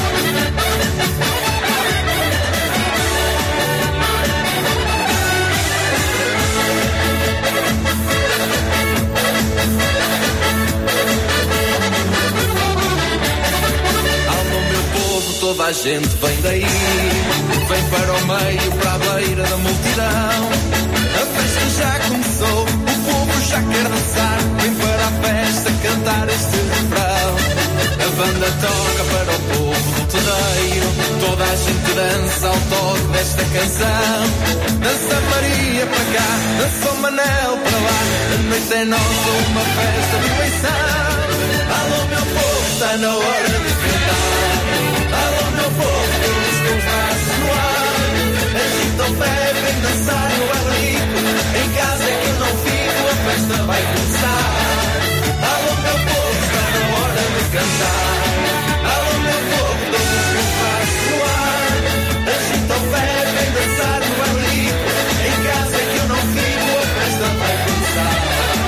Toda a gente vem daí, vem para o meio, para a beira da multidão. A festa já começou, o povo já quer dançar. Vem para a festa cantar este refrão. A banda toca para o povo do terreiro, toda a gente dança ao toque desta canção. Dança Maria para cá, dança o Manel para lá. A noite é nossa, uma festa de eleição. Alô meu povo, está na hora de cantar. Alô meu povo, todos com os braços no ar. Agita o pé, vem dançar no abrigo. Em casa é que eu não fico, a festa vai começar. Alô meu povo, está na hora de cantar. Alô meu povo, todos com os braços no ar. Agita o pé, vem dançar no abrigo. Em casa é que eu não fico, a festa vai começar.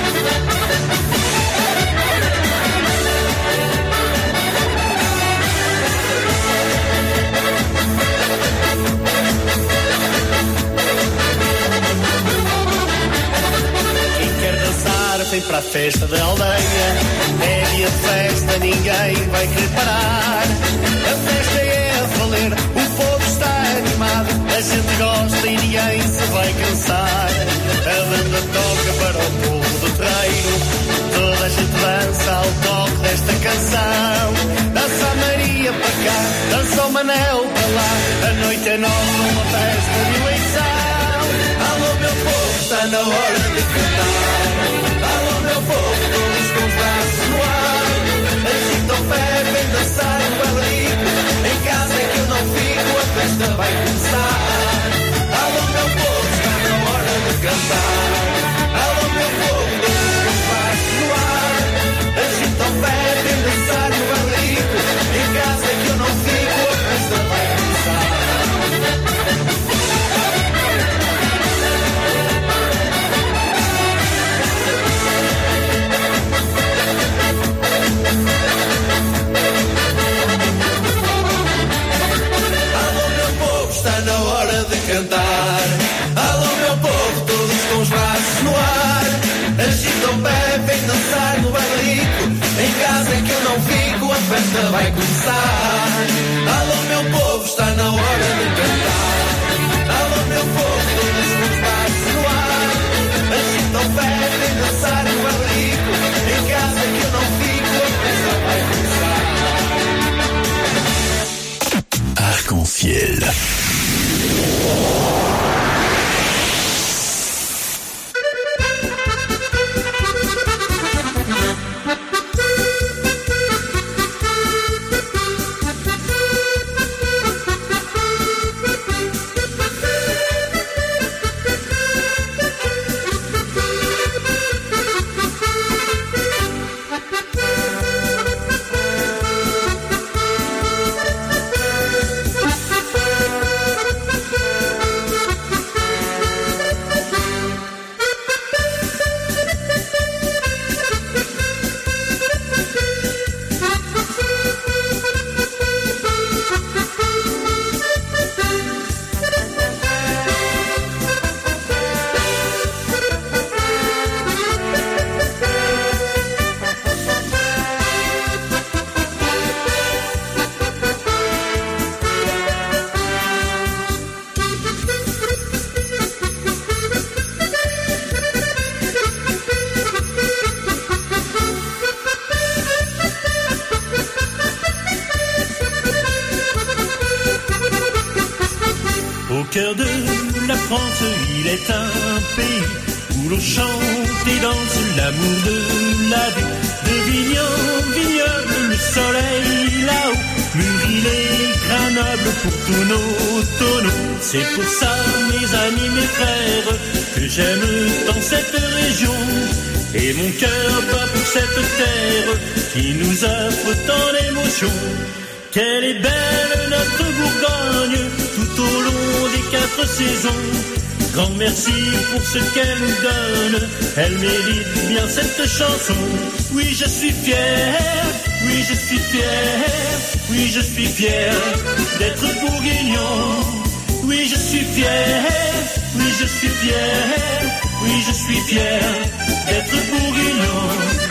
Vem para a festa da aldeia, é dia de festa, ninguém vai querer parar. A festa é a valer, o povo está animado, a gente gosta e ninguém se vai cansar. A banda toca para o povo do treino, toda a gente dança ao toque desta canção. Dança a Maria para cá, dança o Manel para lá, a noite é nossa, uma festa de eleição. Alô meu povo, está na hora de cantar. Alô meu povo, todos com os braços no ar. Agita o pé, vem dançar no abrigo. Em casa é que eu não fico, a festa vai começar. Alô meu povo, está na hora de cantar. Alô meu povo, todos com os braços no ar. Agita o pé, vem dançar no abrigo. Em casa é que eu não fico, a festa vai começar. Está na hora de cantar. Alô meu povo, todos com os braços no ar. Agita o pé, vem dançar no barrico. Em casa é que eu não fico, a festa vai começar. Alô meu povo, está na hora de cantar. Alô meu povo, todos com os braços no ar. Agita o pé, vem dançar no barrico. Em casa é que eu não fico, a festa vai começar. Arc-en-ciel. cœur de la France, il est un pays où l'on chante et danse l'amour de la vie. De vigne en vignoble, le soleil là-haut mûrit les grains nobles pour tous nos tonneaux. C'est pour ça, mes amis, mes frères, que j'aime tant cette région. Et mon cœur bat pour cette terre qui nous offre tant d'émotions. Qu'elle est belle notre Bourgogne, tout au long des 4 saisons. Grand merci pour ce qu'elle nous donne, elle mérite bien cette chanson. Oui, je suis fier, oui, je suis fier, oui, je suis fier d'être bourguignon. Oui, je suis fier, oui, je suis fier, oui, je suis fier d'être bourguignon.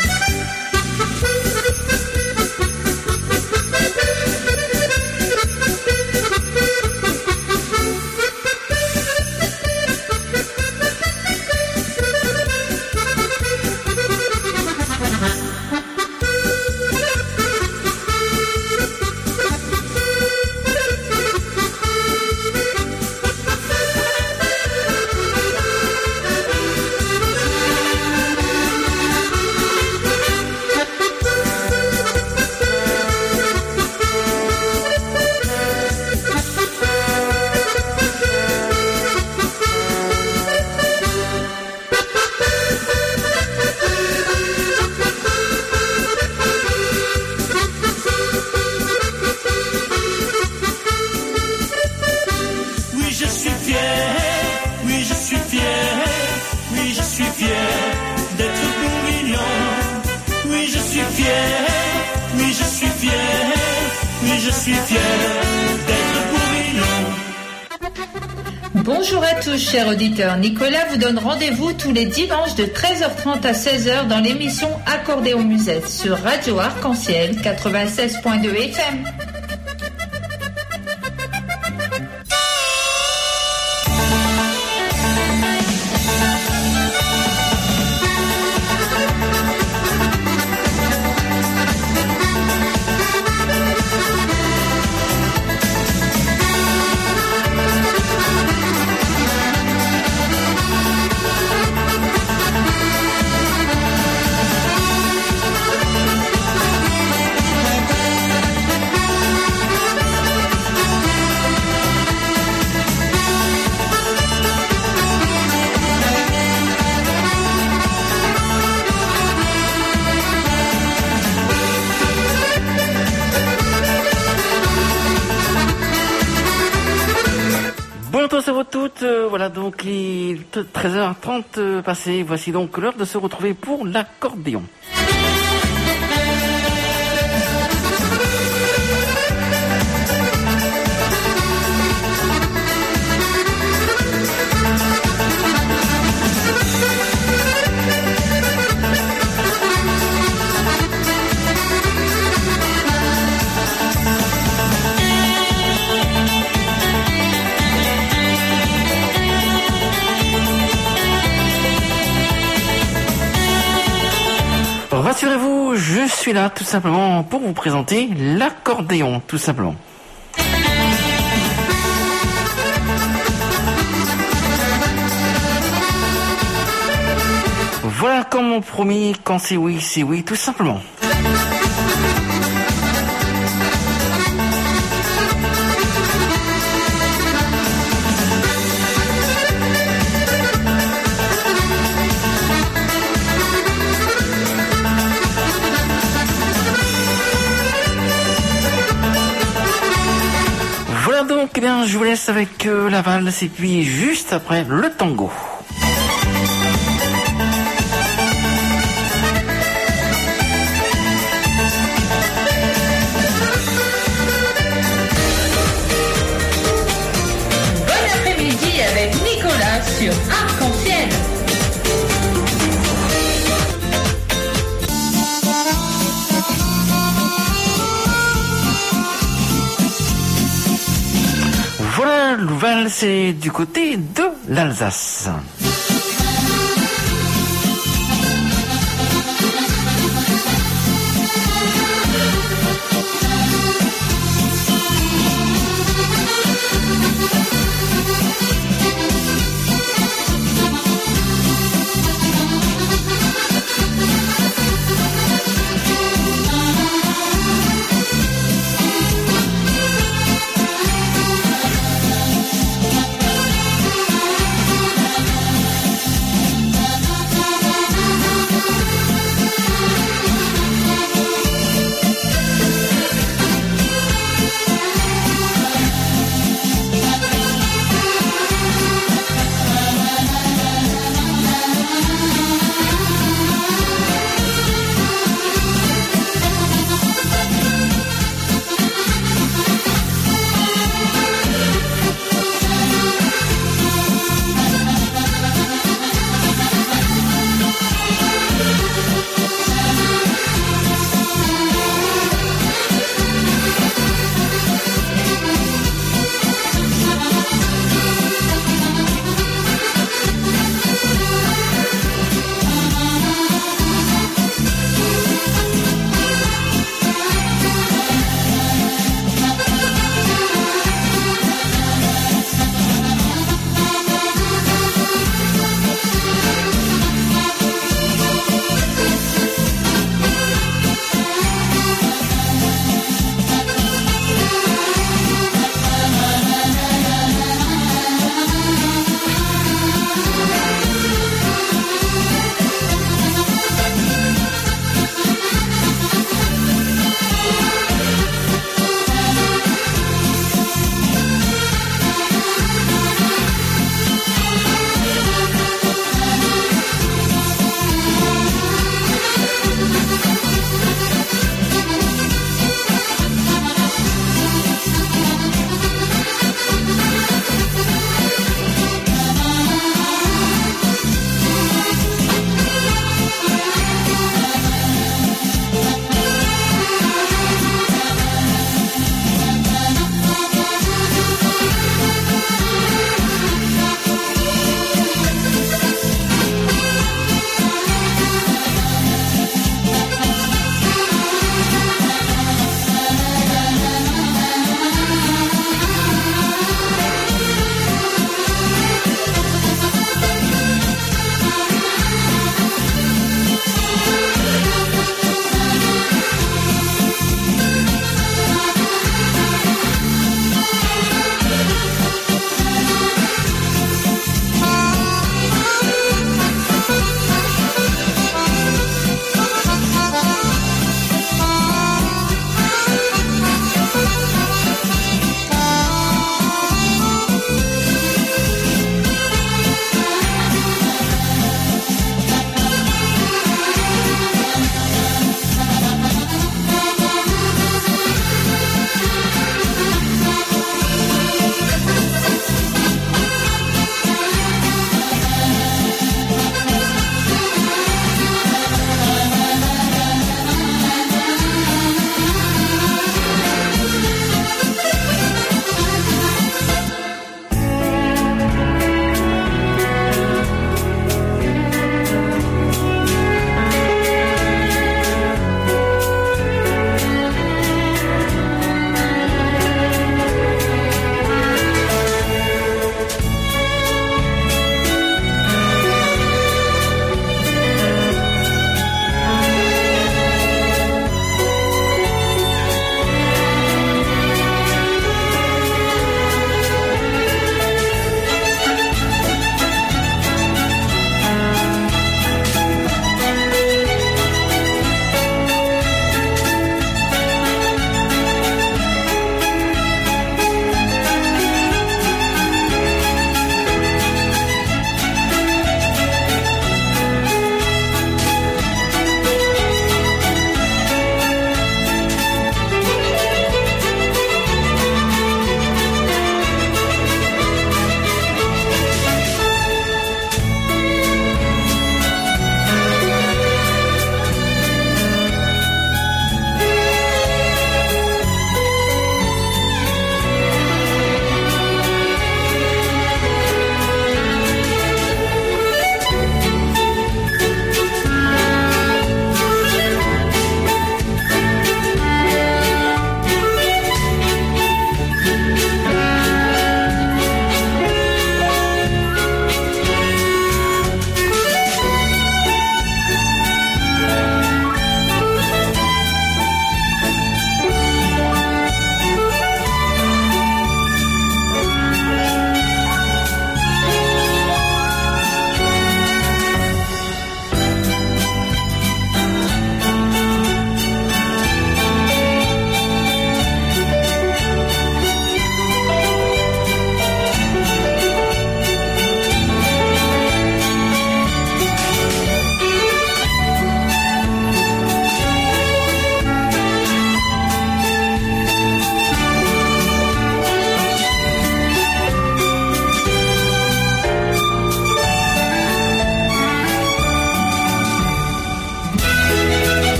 Bonjour à tous, chers auditeurs. Nicolas vous donne rendez-vous tous les dimanches de 13h30 à 16h dans l'émission Accordéon Musette sur Radio Arc-en-Ciel 96.2 FM. Voilà donc les 13h30 passées. Voici donc l'heure de se retrouver pour l'accordéon. Rassurez-vous, je suis là tout simplement pour vous présenter l'accordéon, tout simplement. Voilà comme promis, quand c'est oui, tout simplement. Donc, eh bien, je vous laisse avec la valse et puis juste après le tango. Bon après-midi avec Nicolas sur Arc-en-Ciel. Voilà, le valse, c'est du côté de l'Alsace.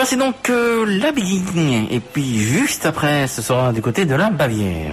Voici donc la Bigne. Et puis juste après, ce sera du côté de la Bavière.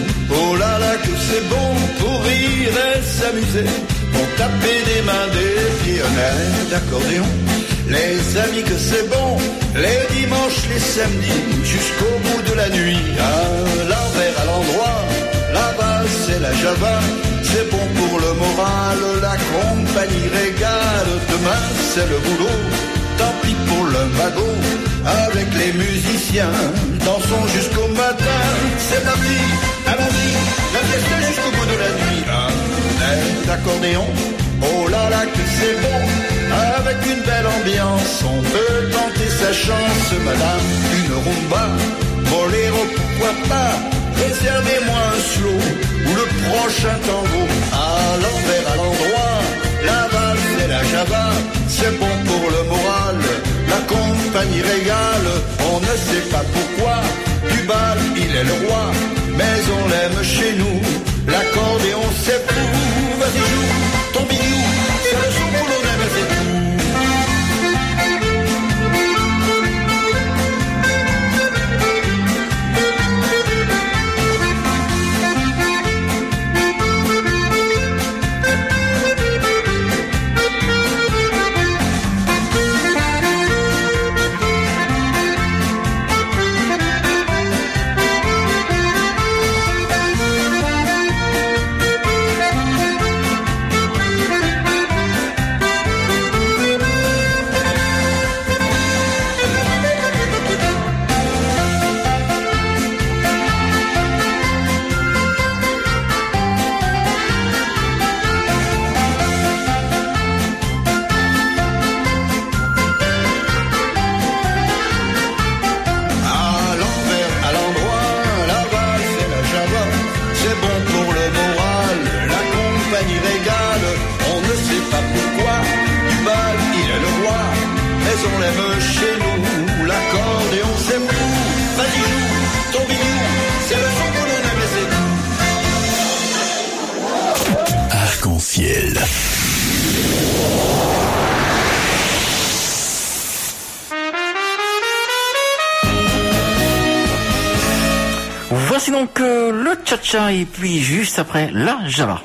Oh là là que c'est bon pour rire et s'amuser, pour taper des mains, des pieds en air d'accordéon. Les amis que c'est bon, les dimanches, les samedis, jusqu'au bout de la nuit. À l'envers, à l'endroit, la valse et la java, c'est bon pour le moral, la compagnie régale. Demain c'est le boulot, tant pis pour le magot. Avec les musiciens, dansons jusqu'au matin. C'est parti, à la vie, la fiesta jusqu'au bout de la nuit. Un air d'accordéon, oh là là que c'est bon. Avec une belle ambiance, on peut tenter sa chance. Madame, une rumba, boléro, pourquoi pas. Réservez-moi un slow ou le prochain tango. À l'envers, à l'endroit, la valse et la java, c'est bon pour le moral, la compagnie régale. On ne sait pas pourquoi, du bal il est le roi, mais on l'aime chez nous, l'accordéon c'est fou. Vas-y joue, ton bidou, c'est le son que l'on aime, c'est tout. On l'aime chez nous, l'accordéon c'est fou. Vas-y joue, ton bidou, c'est le son que l'on aime, c'est tout. Arc-en-ciel. Voici donc le cha-cha et puis juste après la java.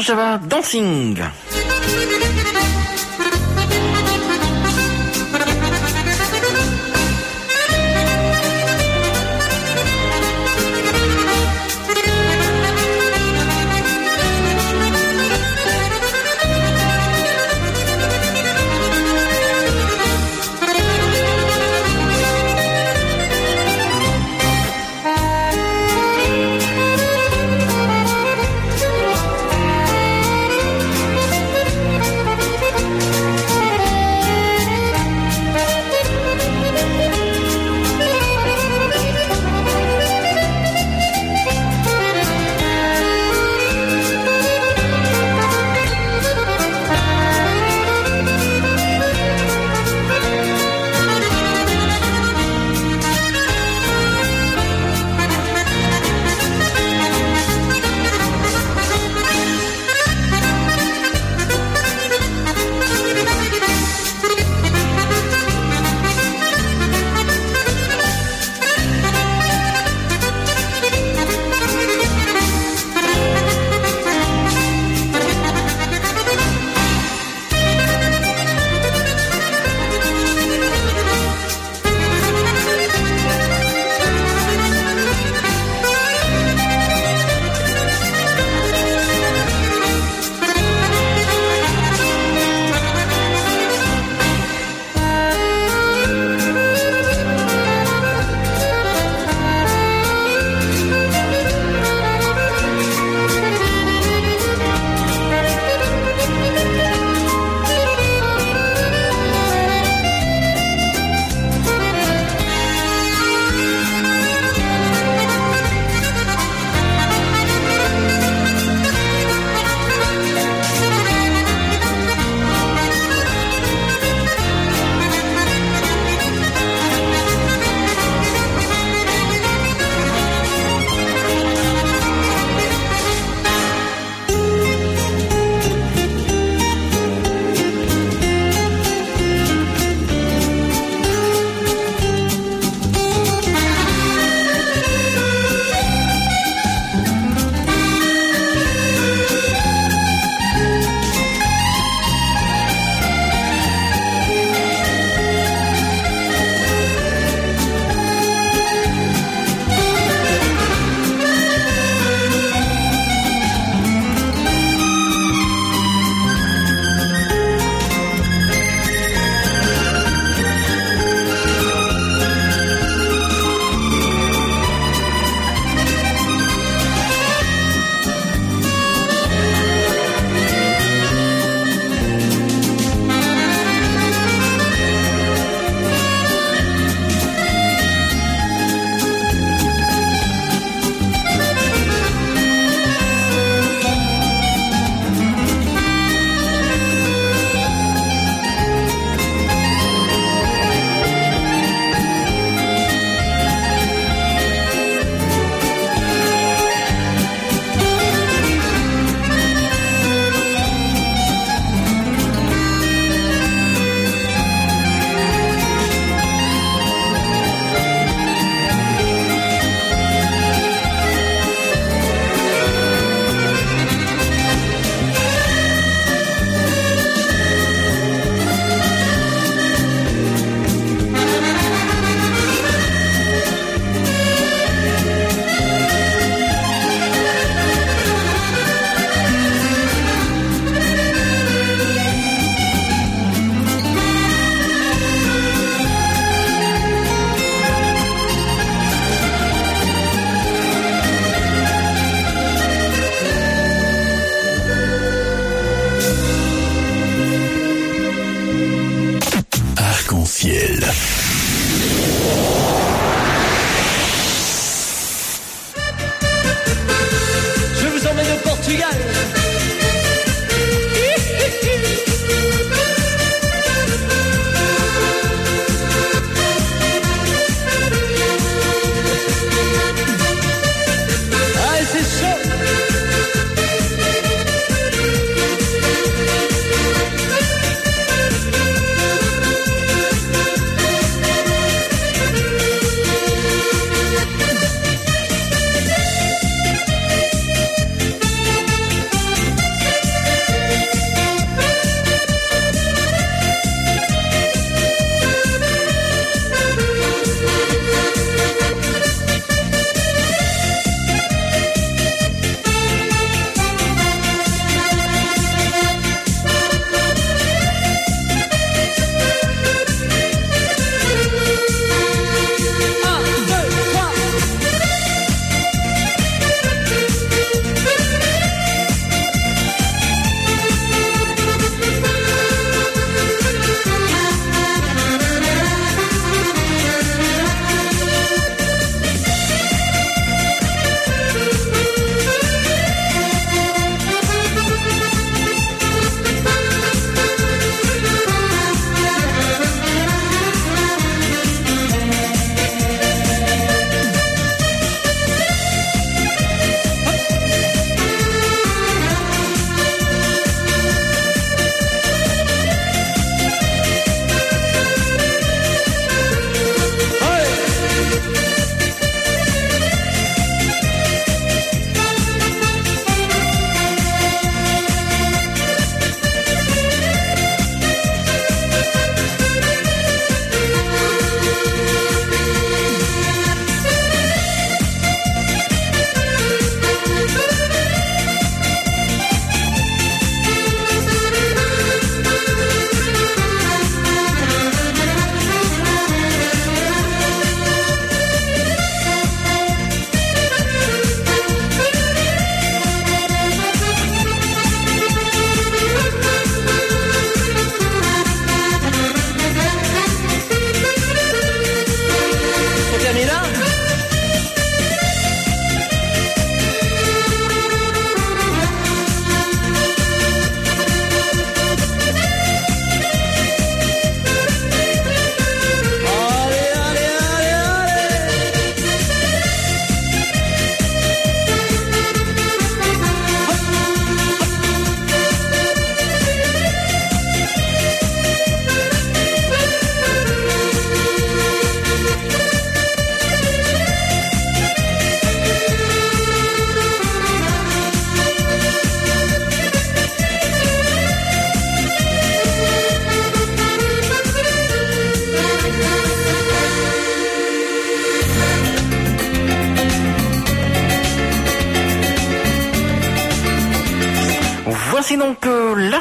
Java Dancing.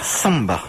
samba.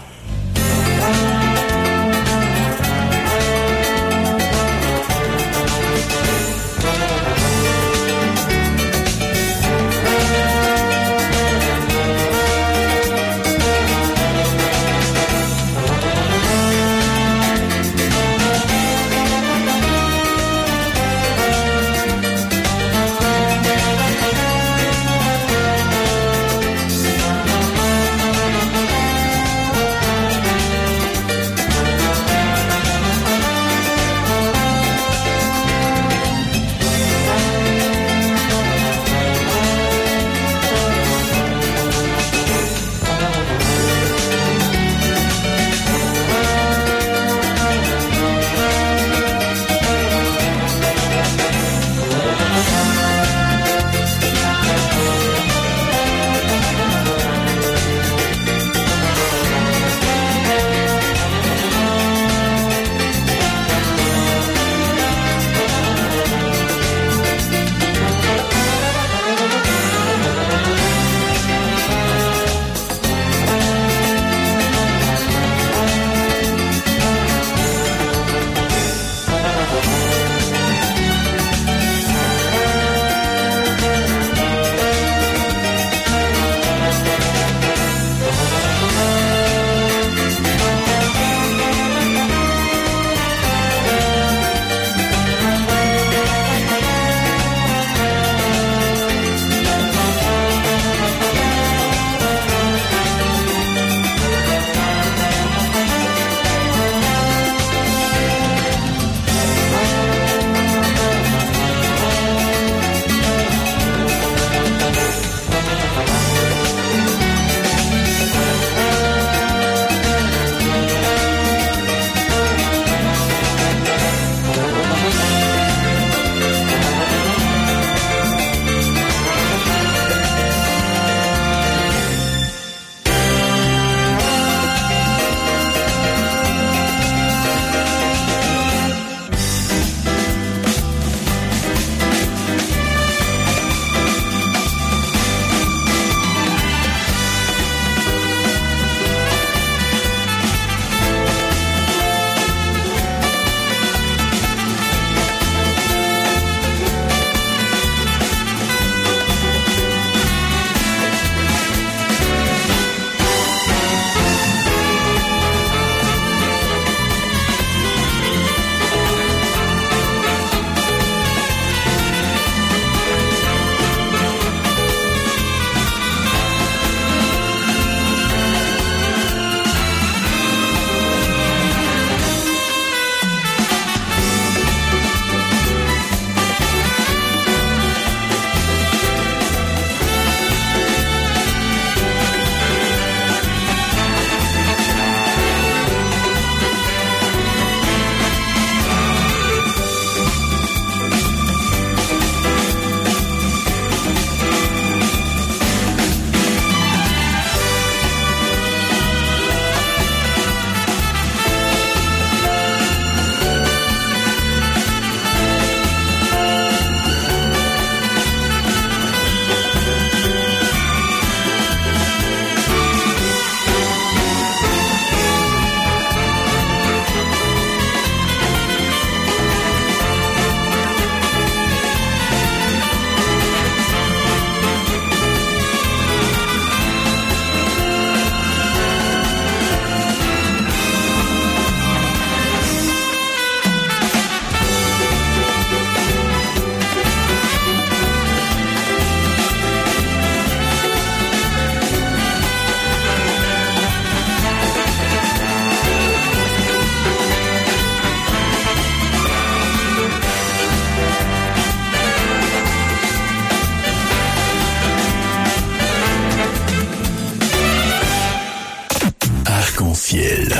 Arc-en-ciel.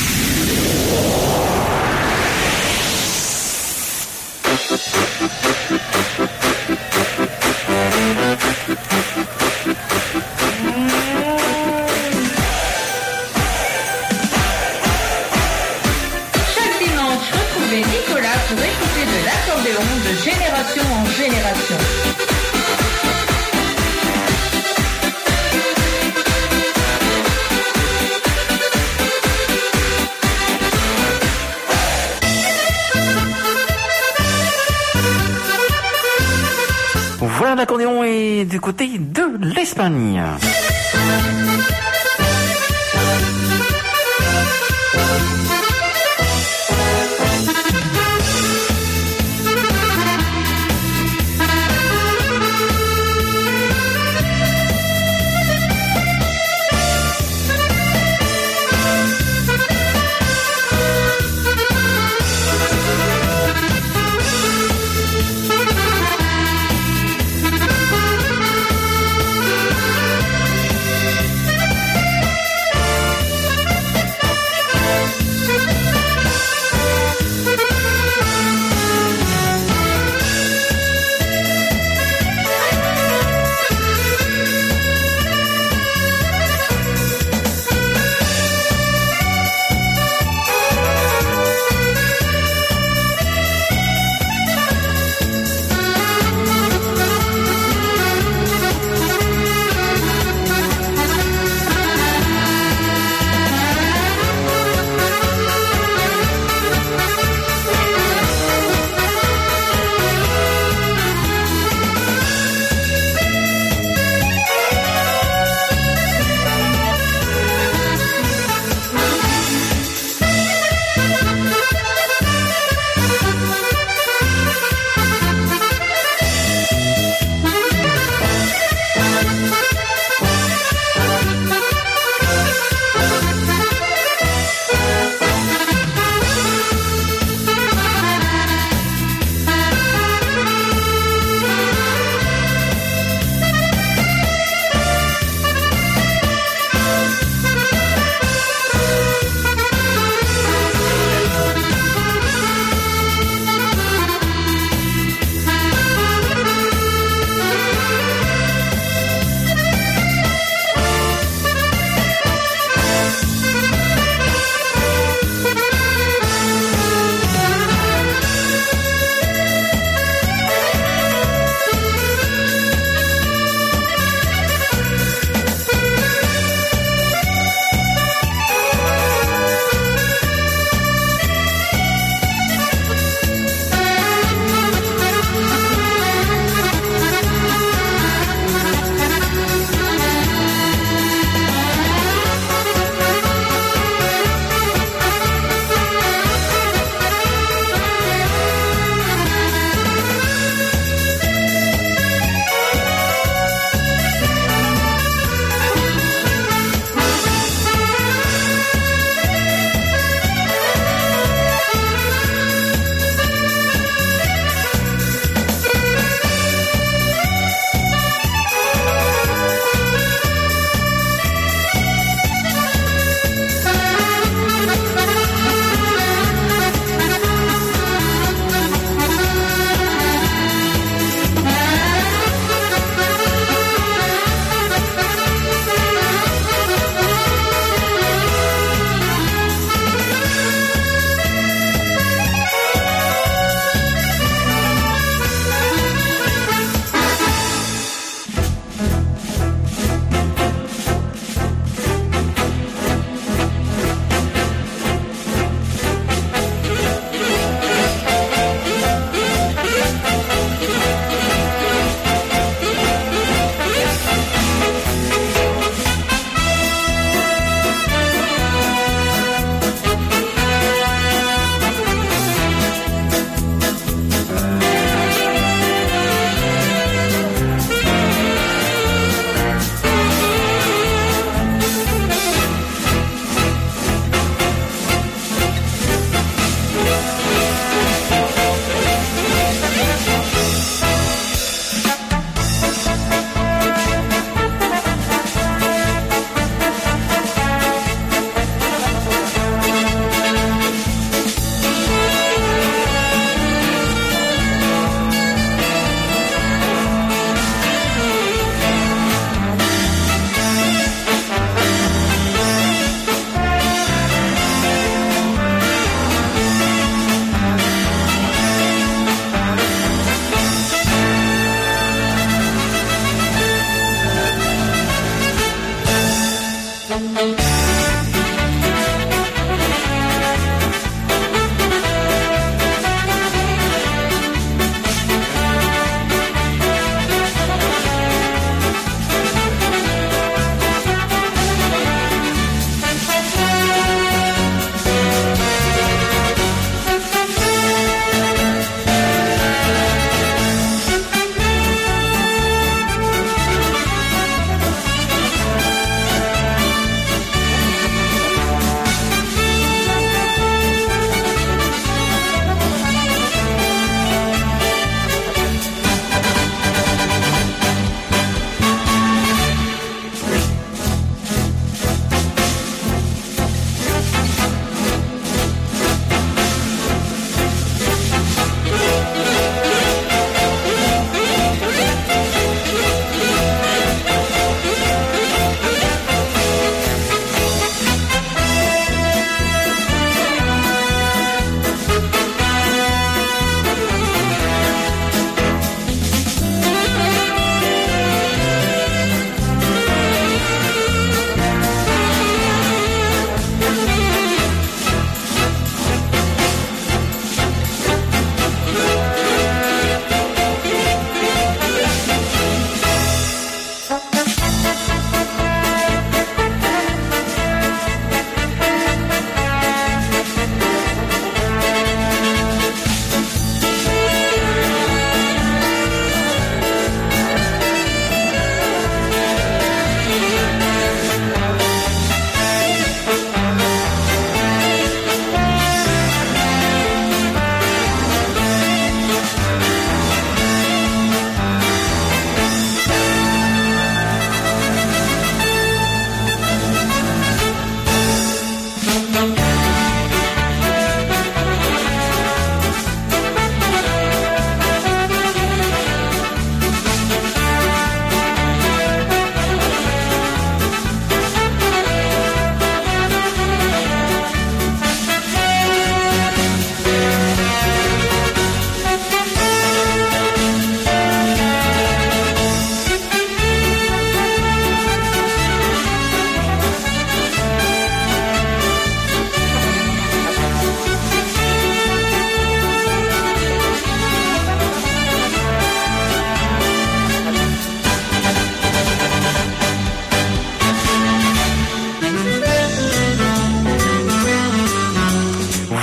Chaque dimanche, retrouvez Nicolas pour écouter de l'accordéon de génération en génération. l'accordéon est du côté de l'Espagne.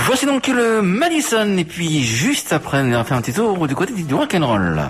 Voici donc le Madison, et puis juste après, on va faire un petit tour du côté du rock'n'roll.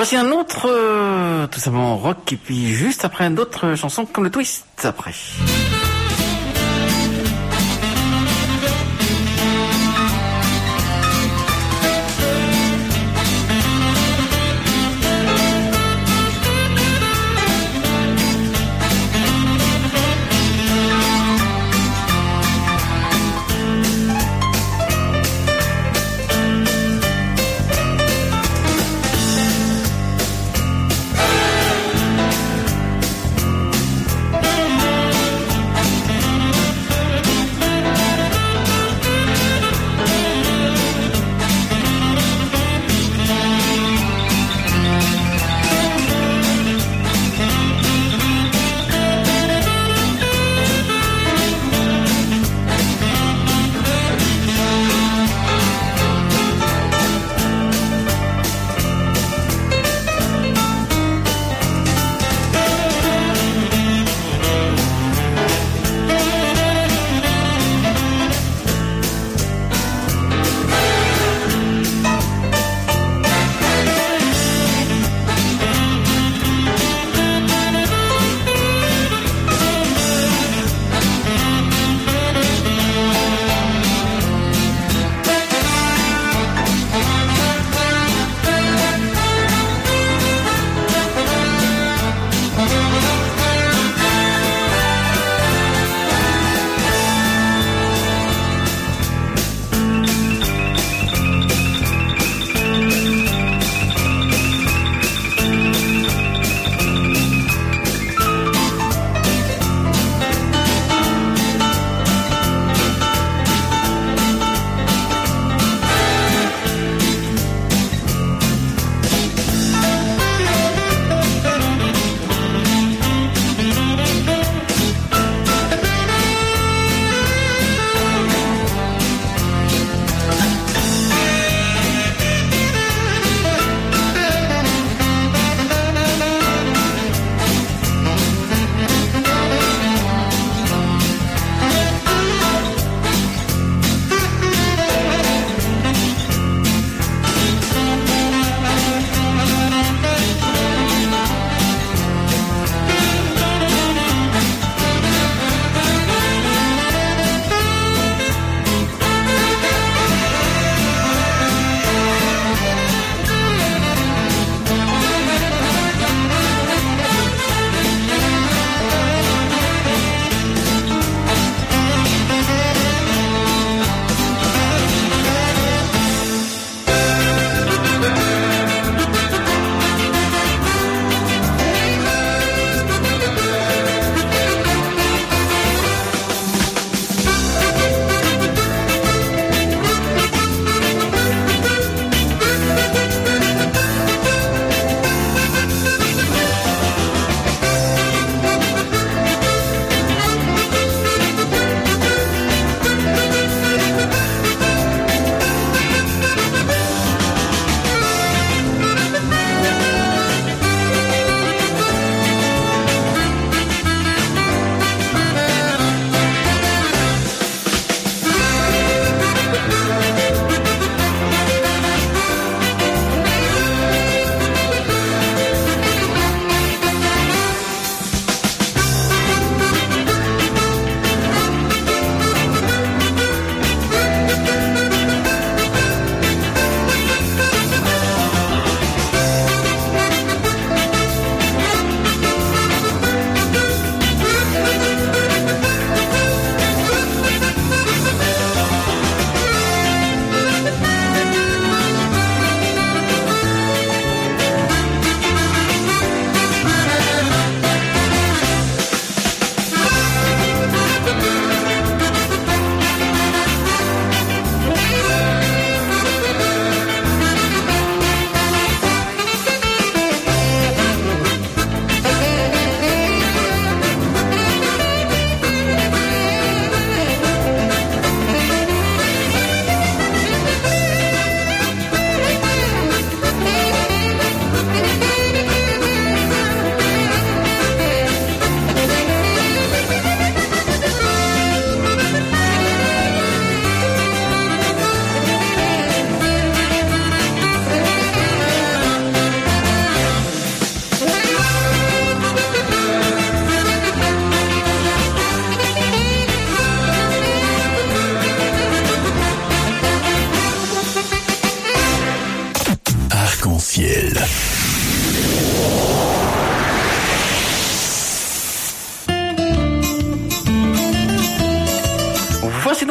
Voici un autre, tout simplement rock, et puis juste après d'autres chansons comme le twist après.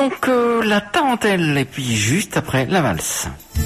donc la tarentelle et puis juste après la valse.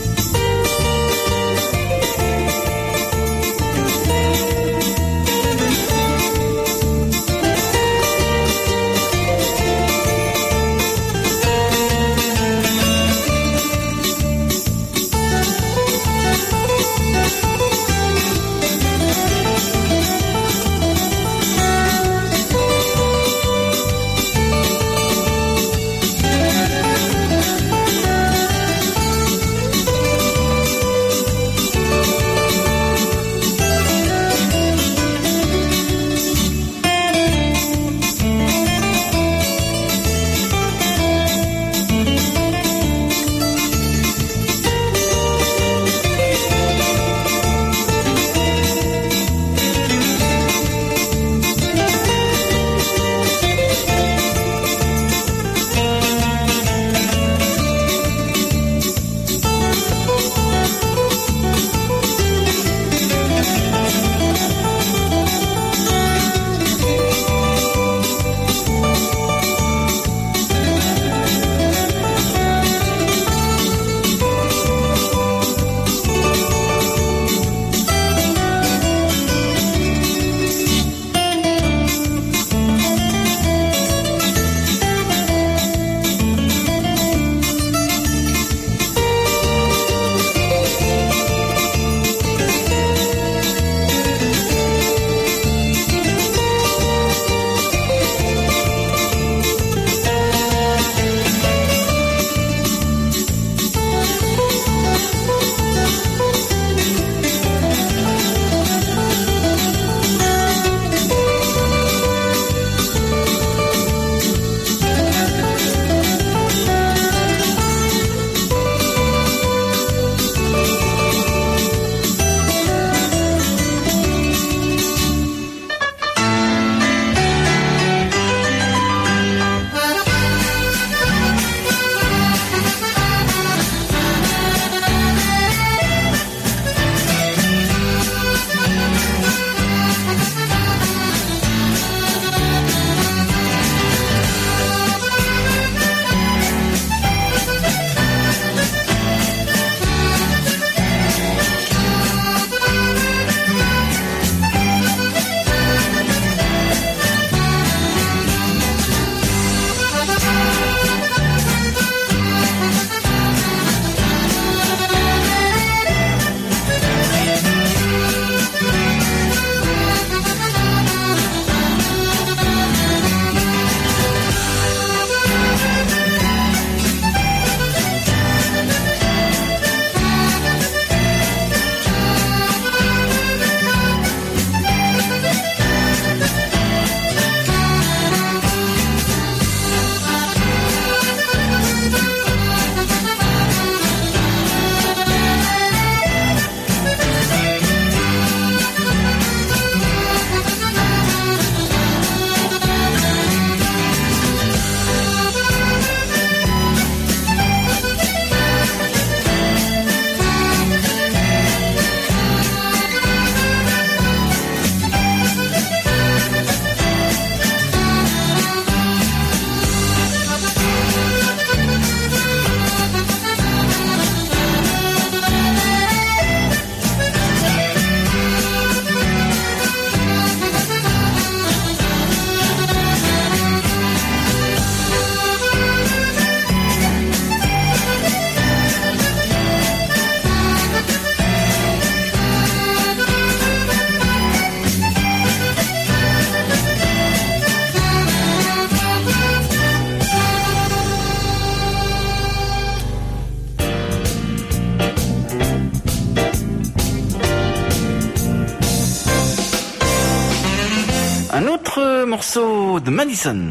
Un autre morceau de Madison.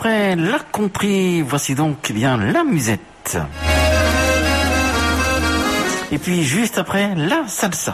après la country, voici donc bien la musette. Et puis juste après la salsa.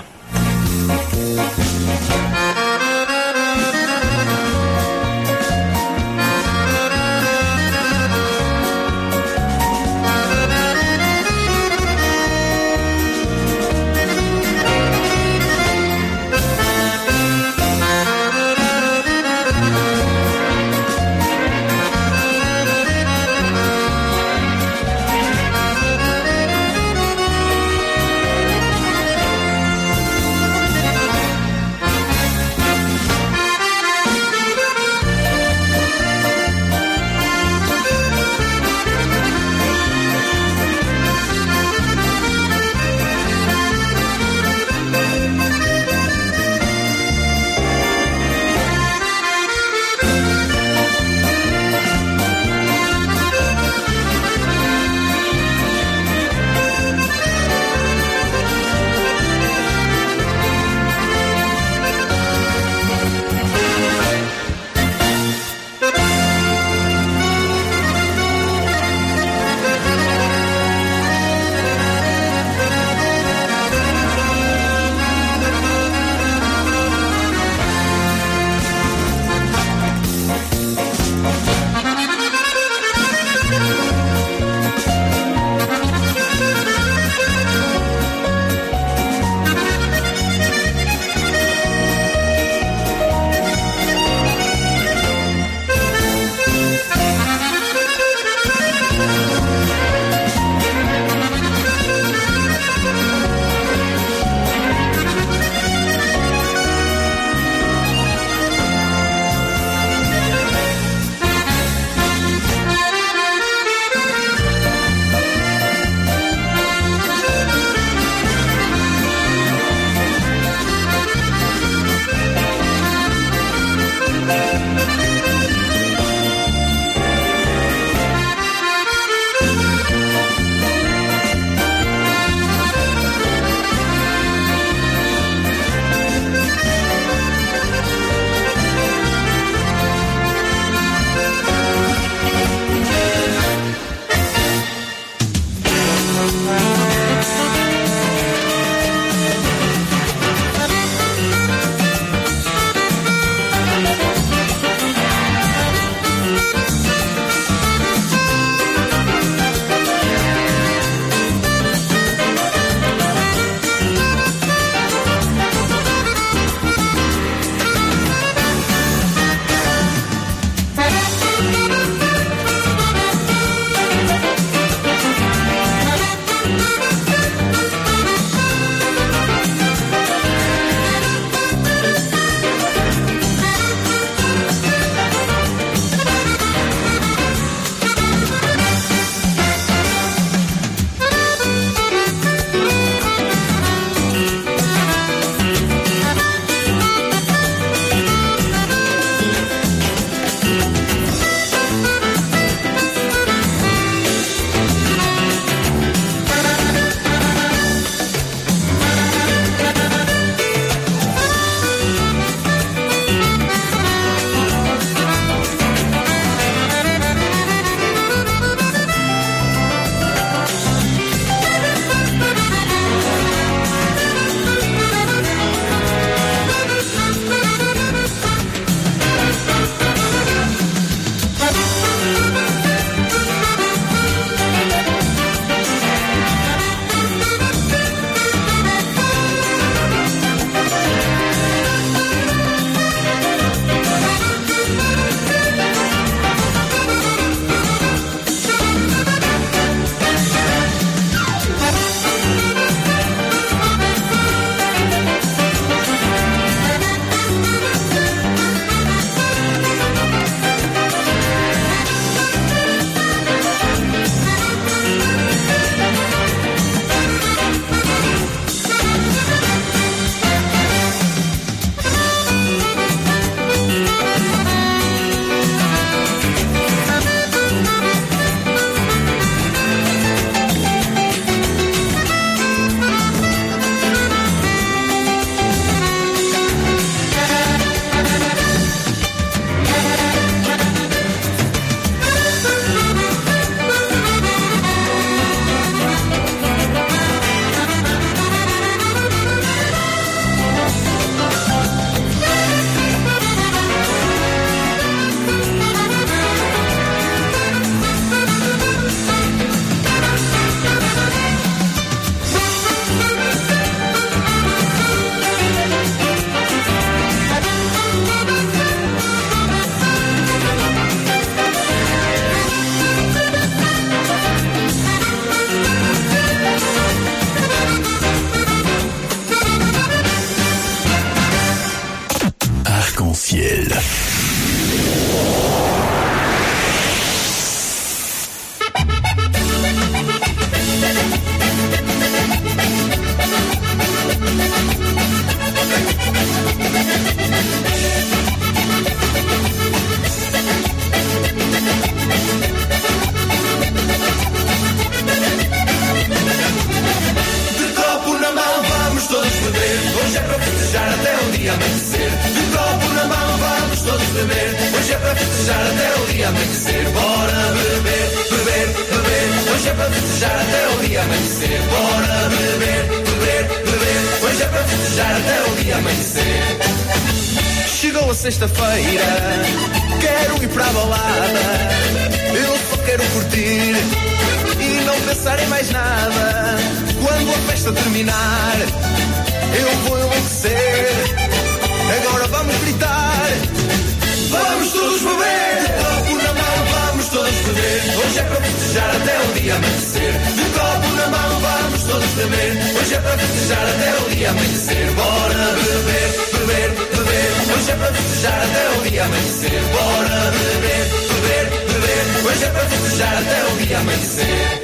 para festejar até o dia amanhecer. Bora beber, beber, beber. Hoje é para festejar até o dia amanhecer. Chegou a sexta-feira, quero ir para a balada. Eu só quero curtir e não pensar em mais nada. Quando a festa terminar, eu vou enlouquecer. Agora vamos gritar, vamos todos beber. De copo na mão, vamos todos beber. Hoje é para festejar até o dia amanhecer. De copo na mão, vamos todos beber. Hoje é para festejar até o dia amanhecer. Bora beber, beber, beber. Hoje é para festejar até o dia amanhecer. Bora beber, beber, beber. Hoje é para festejar até o dia amanhecer.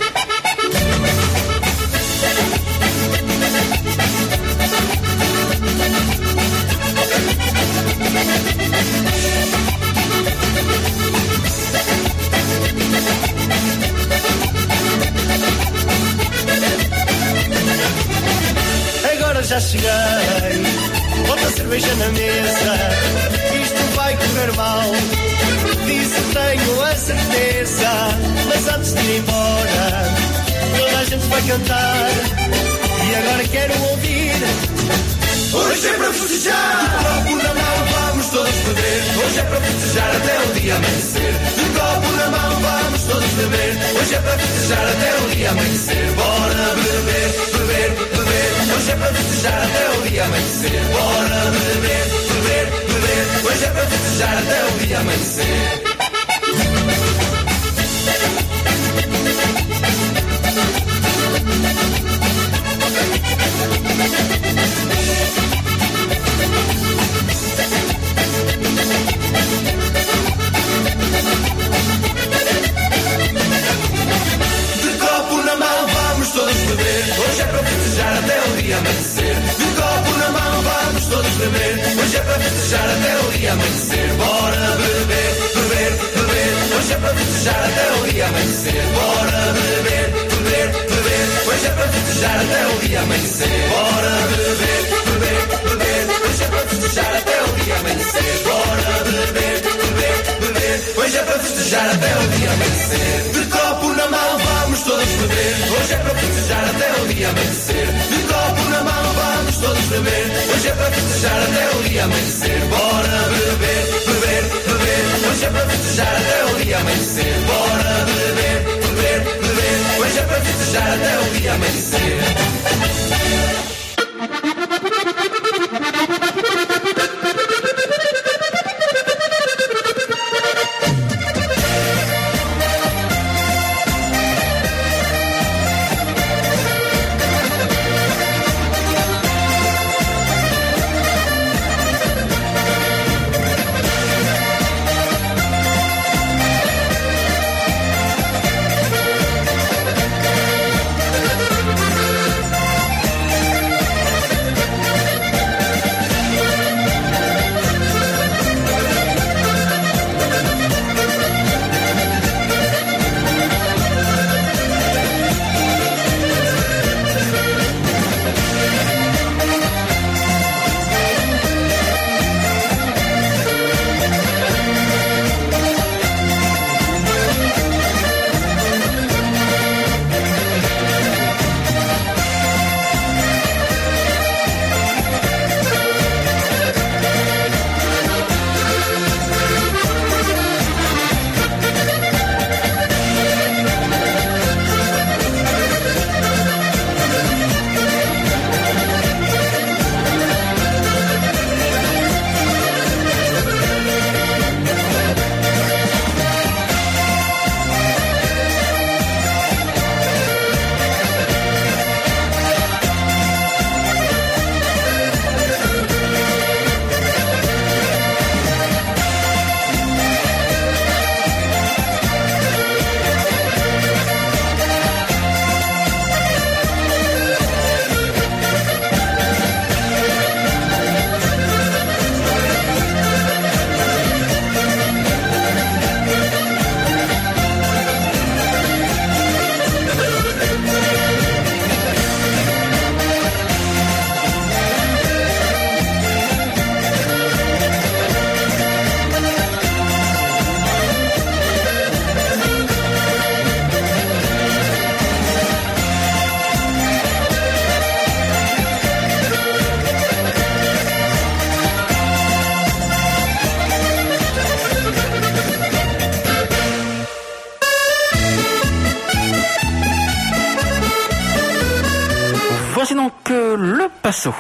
Agora já cheguei, bota a cerveja na mesa. Isto vai correr mal, disso tenho a certeza. Mas antes de ir embora, toda a gente vai cantar. E agora quero ouvir. Hoje é para festejar. De copo na mão, vamos todos beber. Hoje é para festejar até o dia amanhecer. De copo na mão, vamos todos beber. Hoje é para festejar até o dia amanhecer. Bora beber, beber, beber. Hoje é para festejar até o dia amanhecer. Bora beber, beber, beber. Hoje é para festejar até o dia amanhecer. Hoje é para festejar até o dia amanhecer. De copo na mão, vamos todos beber. Hoje é para festejar até o dia amanhecer. Bora beber, beber, beber. Hoje é para festejar até o dia amanhecer. Bora beber, beber, beber. Hoje é para festejar até o dia amanhecer. Bora beber, beber, beber. Hoje é para festejar até o dia amanhecer. Bora beber, beber, beber. Hoje é para festejar até o dia amanhecer. De copo na mão, vamos todos beber. Hoje é para festejar até o dia amanhecer. De copo na mão, vamos todos beber. Hoje é para festejar até o dia amanhecer. Bora beber, beber, beber. Hoje é para festejar até o dia amanhecer. Bora beber, beber, beber. Hoje é para festejar até o dia amanhecer. Voici donc le Paso.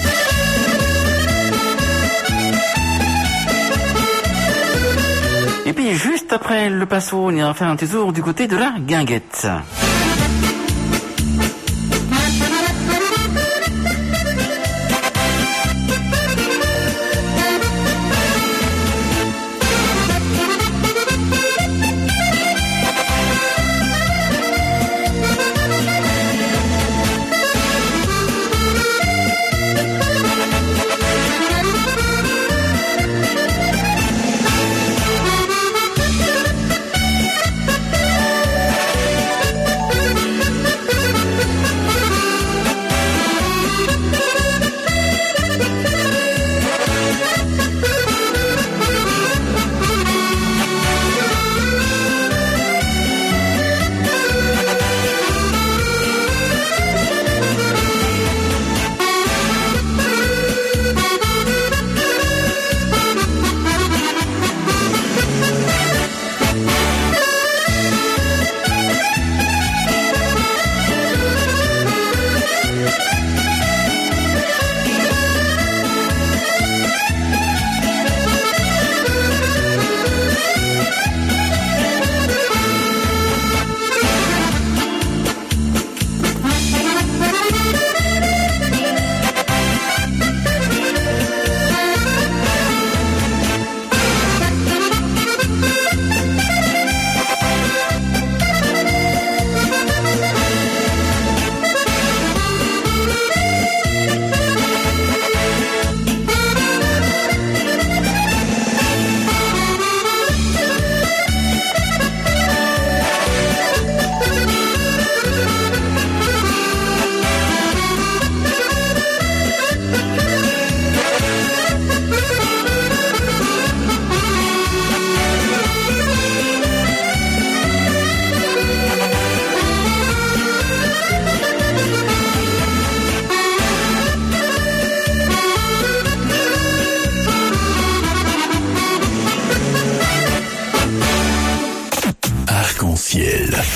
Et puis juste après le Paso, on ira faire un petit tour du côté de la guinguette. Arc-en-ciel.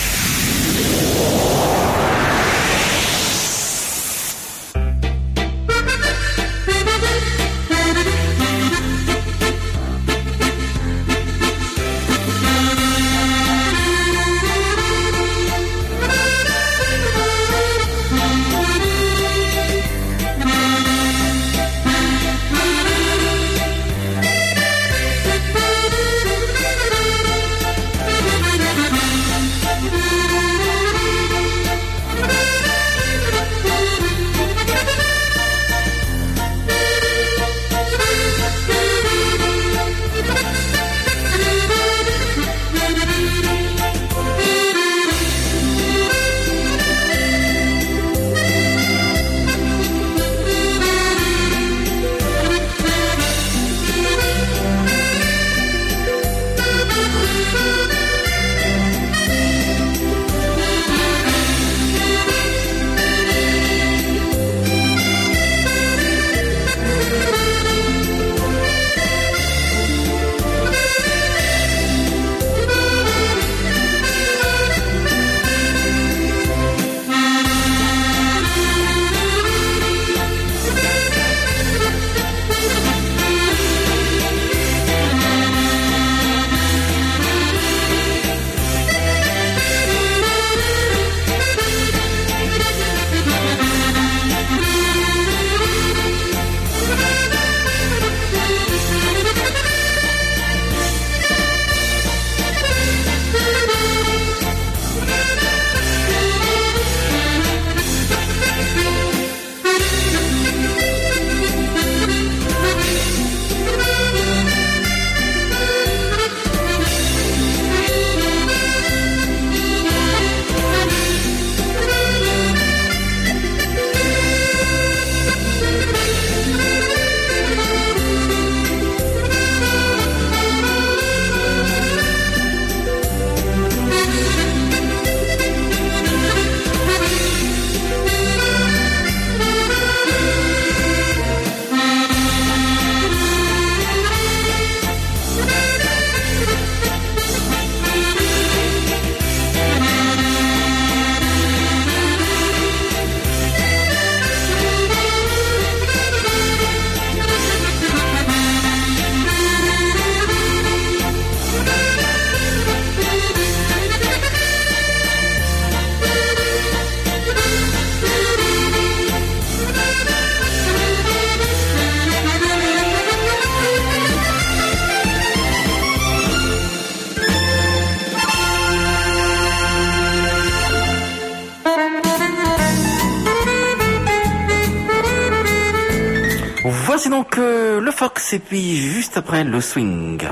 Voici donc le Fox et puis juste après le swing.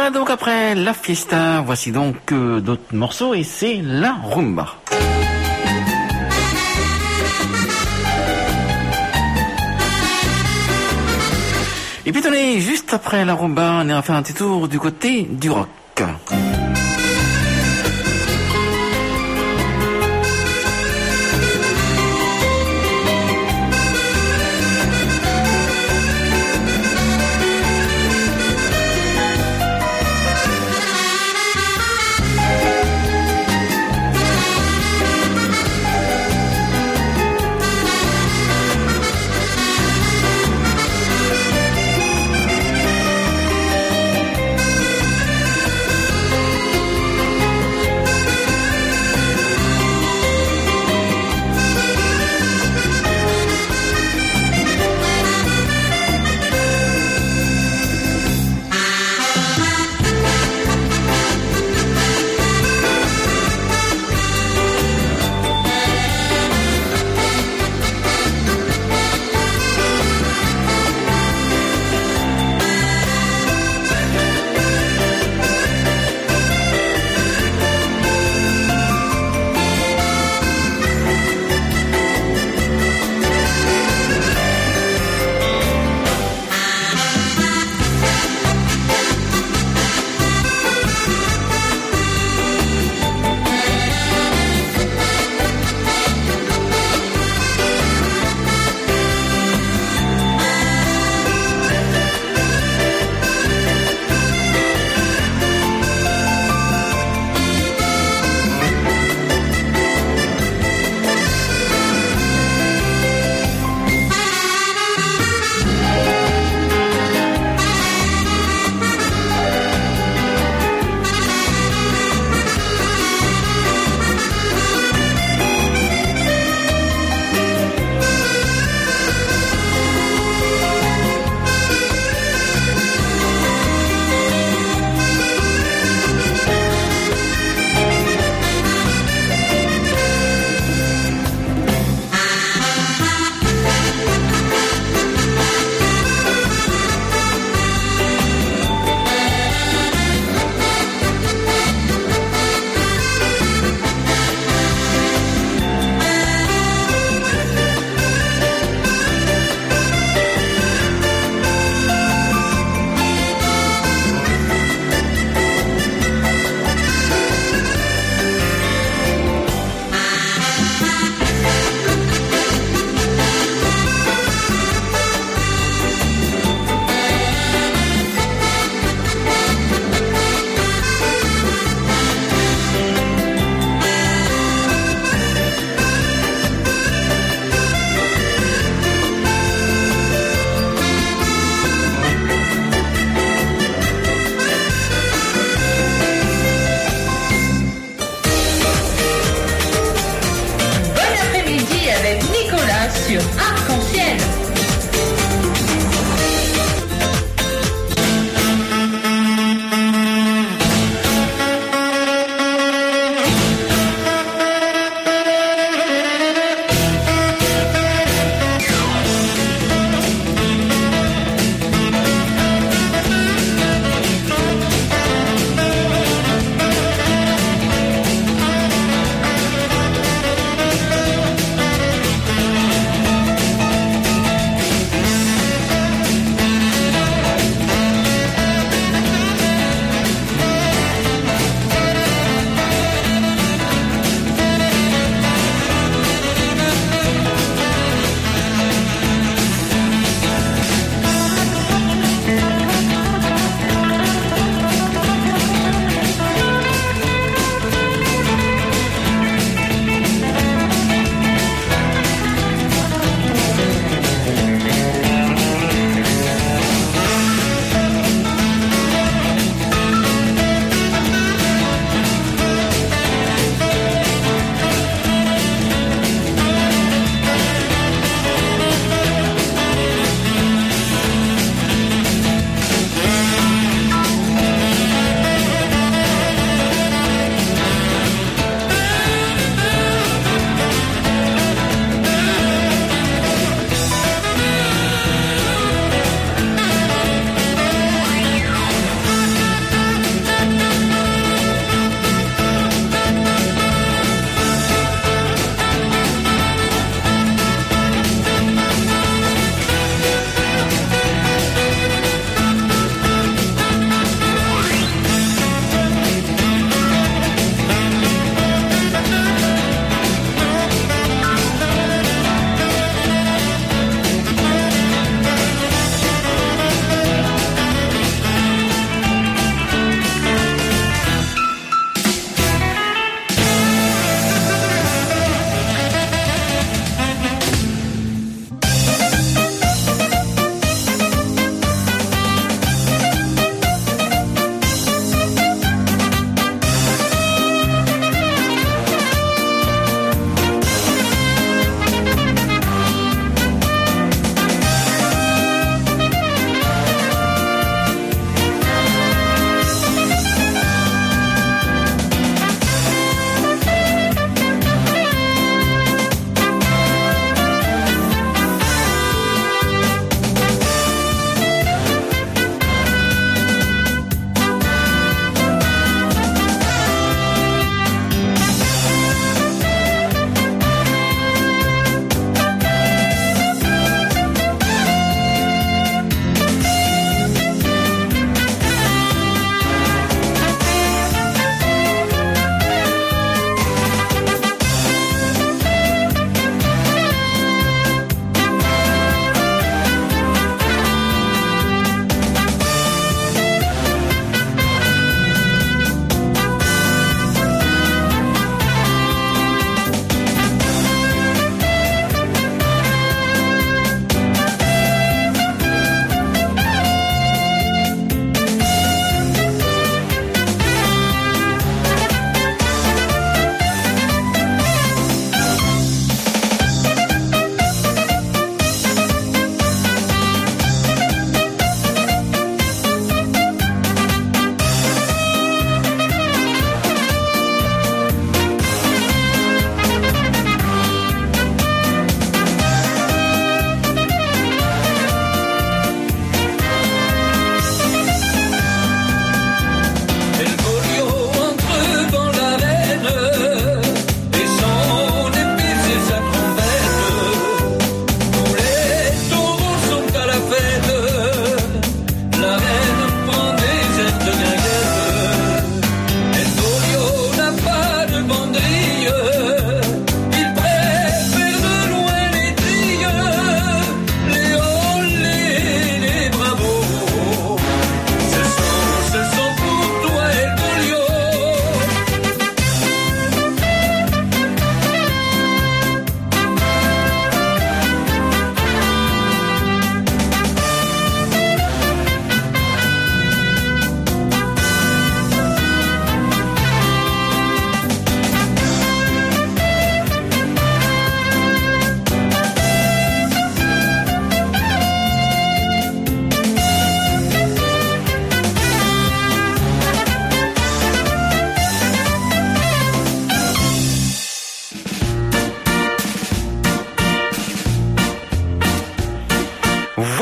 Voilà donc après la fiesta, voici donc d'autres morceaux et c'est la rumba. Et puis tenez, juste après la rumba, on ira faire un petit tour du côté du rock.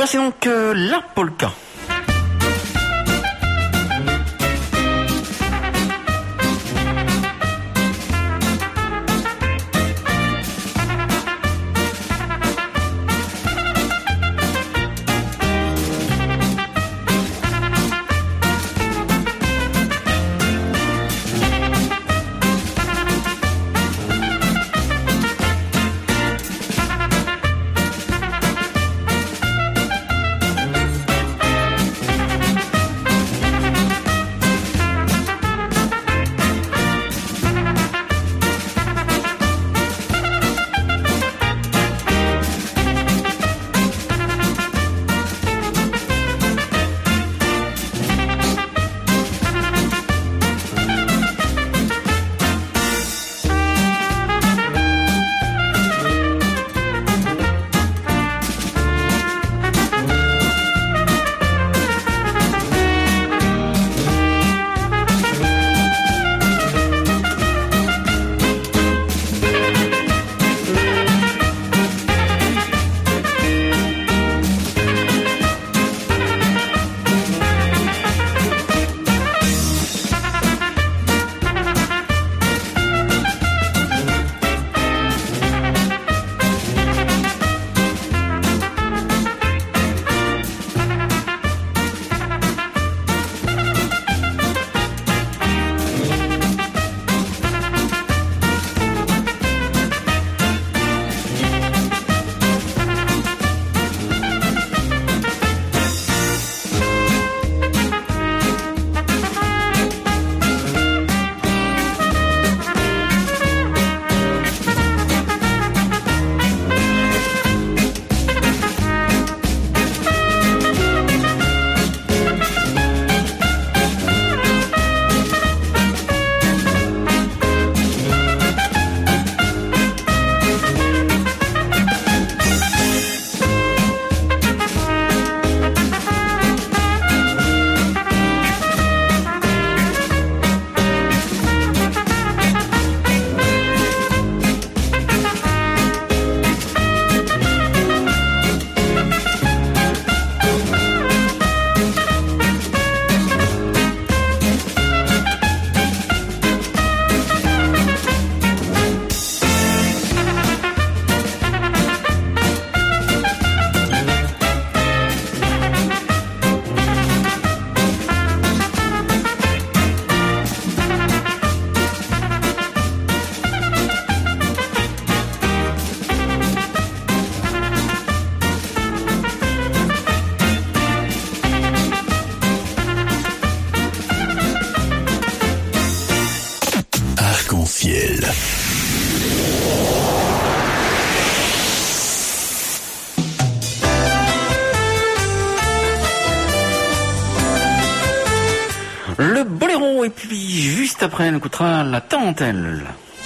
Voici donc la polka. Arc-en-ciel. Le boléro, et puis juste après, on écoutera la tarentelle.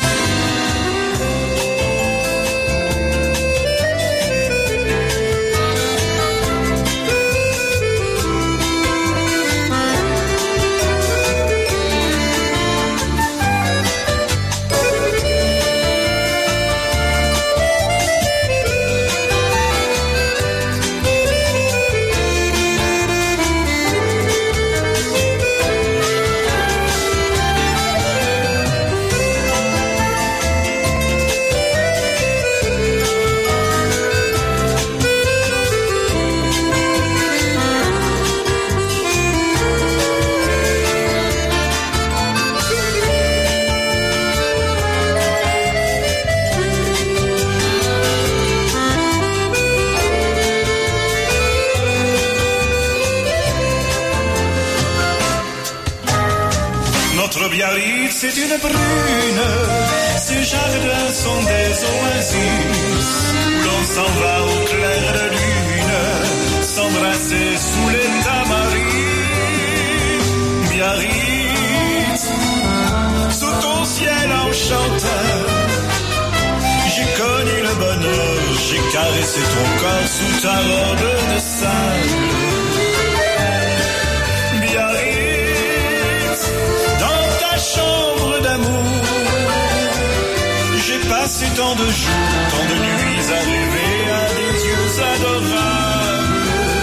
Biarritz, c'est une brune, ses jardins sont des oasis, où l'on s'en va au clair de lune, s'embrasser sous les tamarins. Biarritz, sous ton ciel enchanteur, j'ai connu le bonheur, j'ai caressé ton corps sous ta robe de sable. Chambre d'amour, j'ai passé tant de jours, tant de nuits à rêver à des dieux adorables.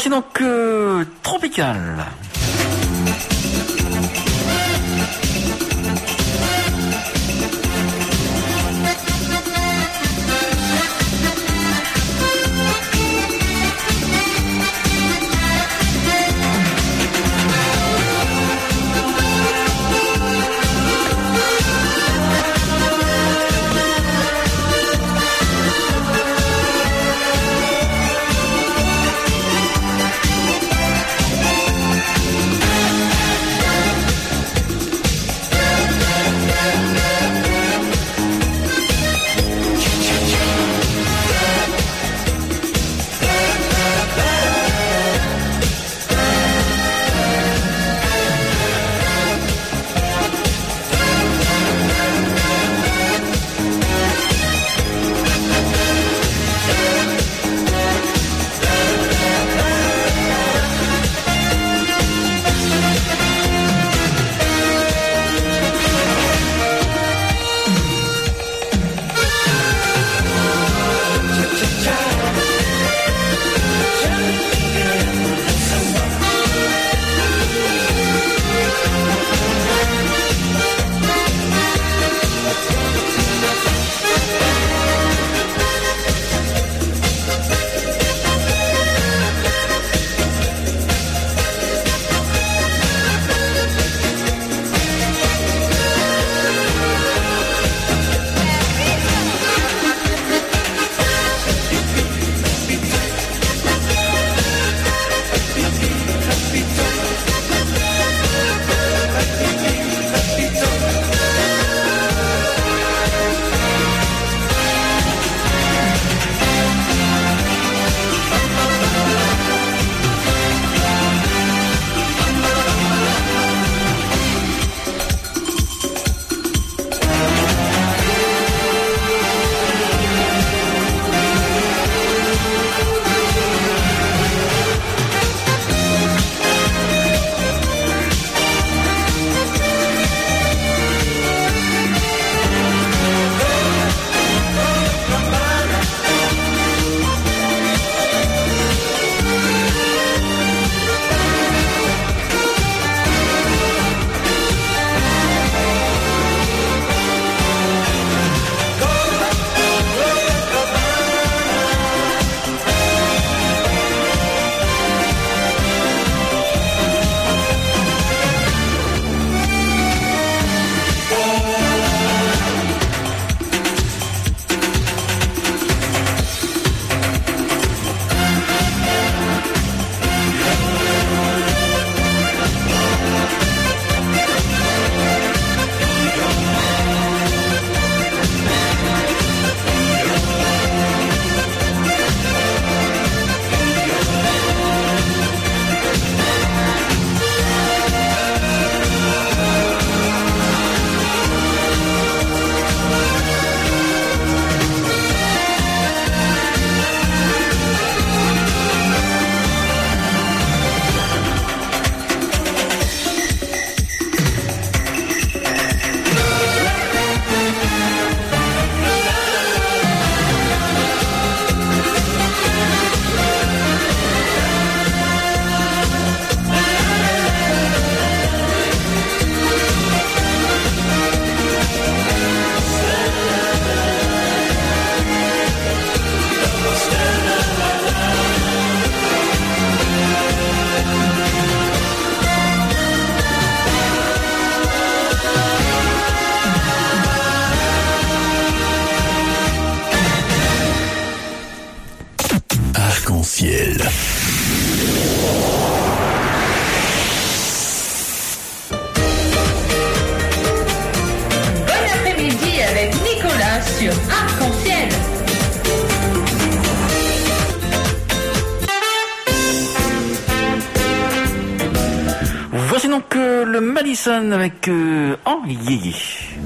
Voici donc Tropical. Arc-en-ciel. Bon après-midi avec Nicolas sur Arc-en-ciel. Voici donc le Madison avec En Yéyé.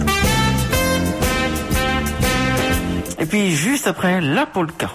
Et puis juste après la polka.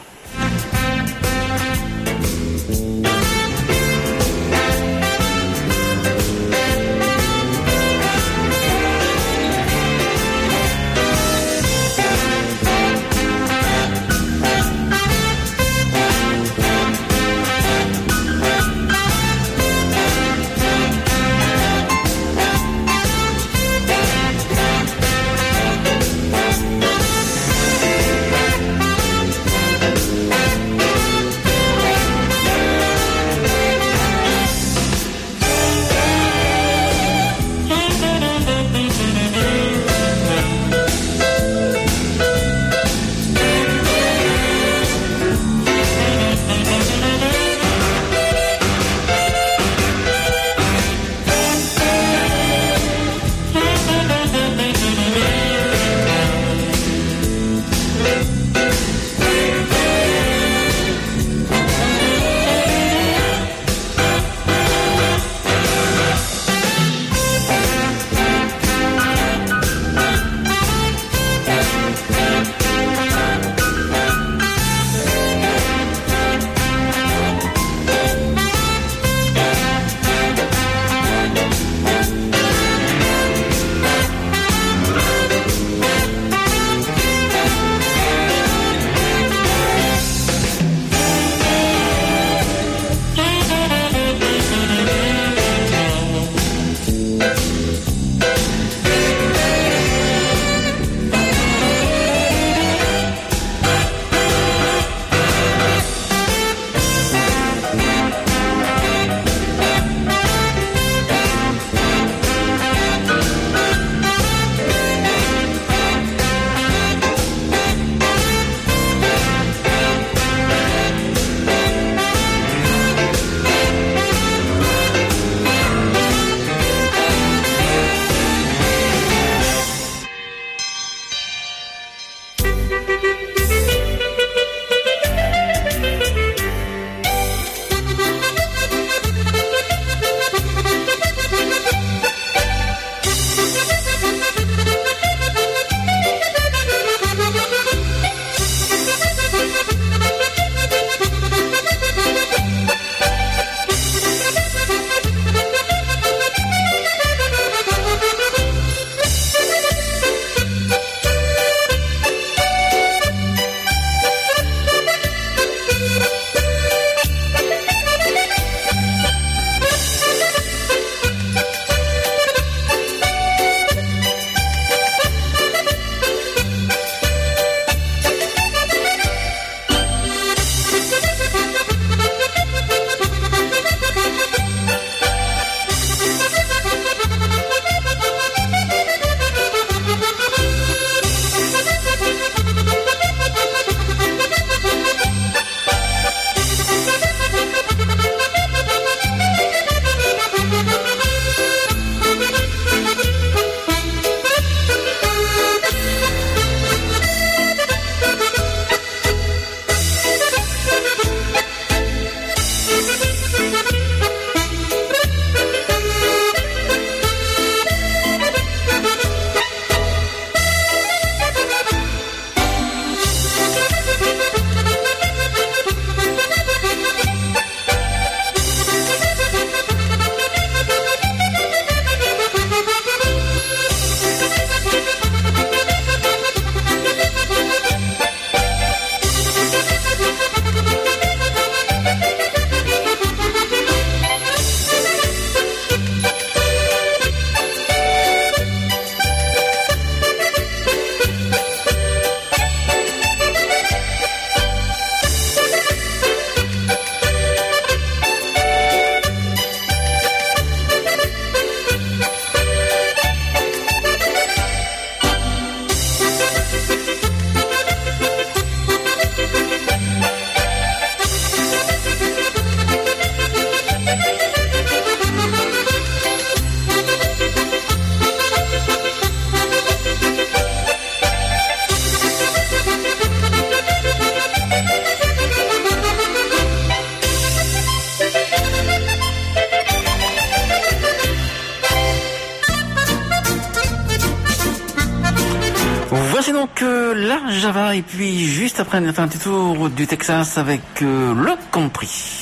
la Java. Et puis, juste après, on a fait un petit tour du Texas avec le country.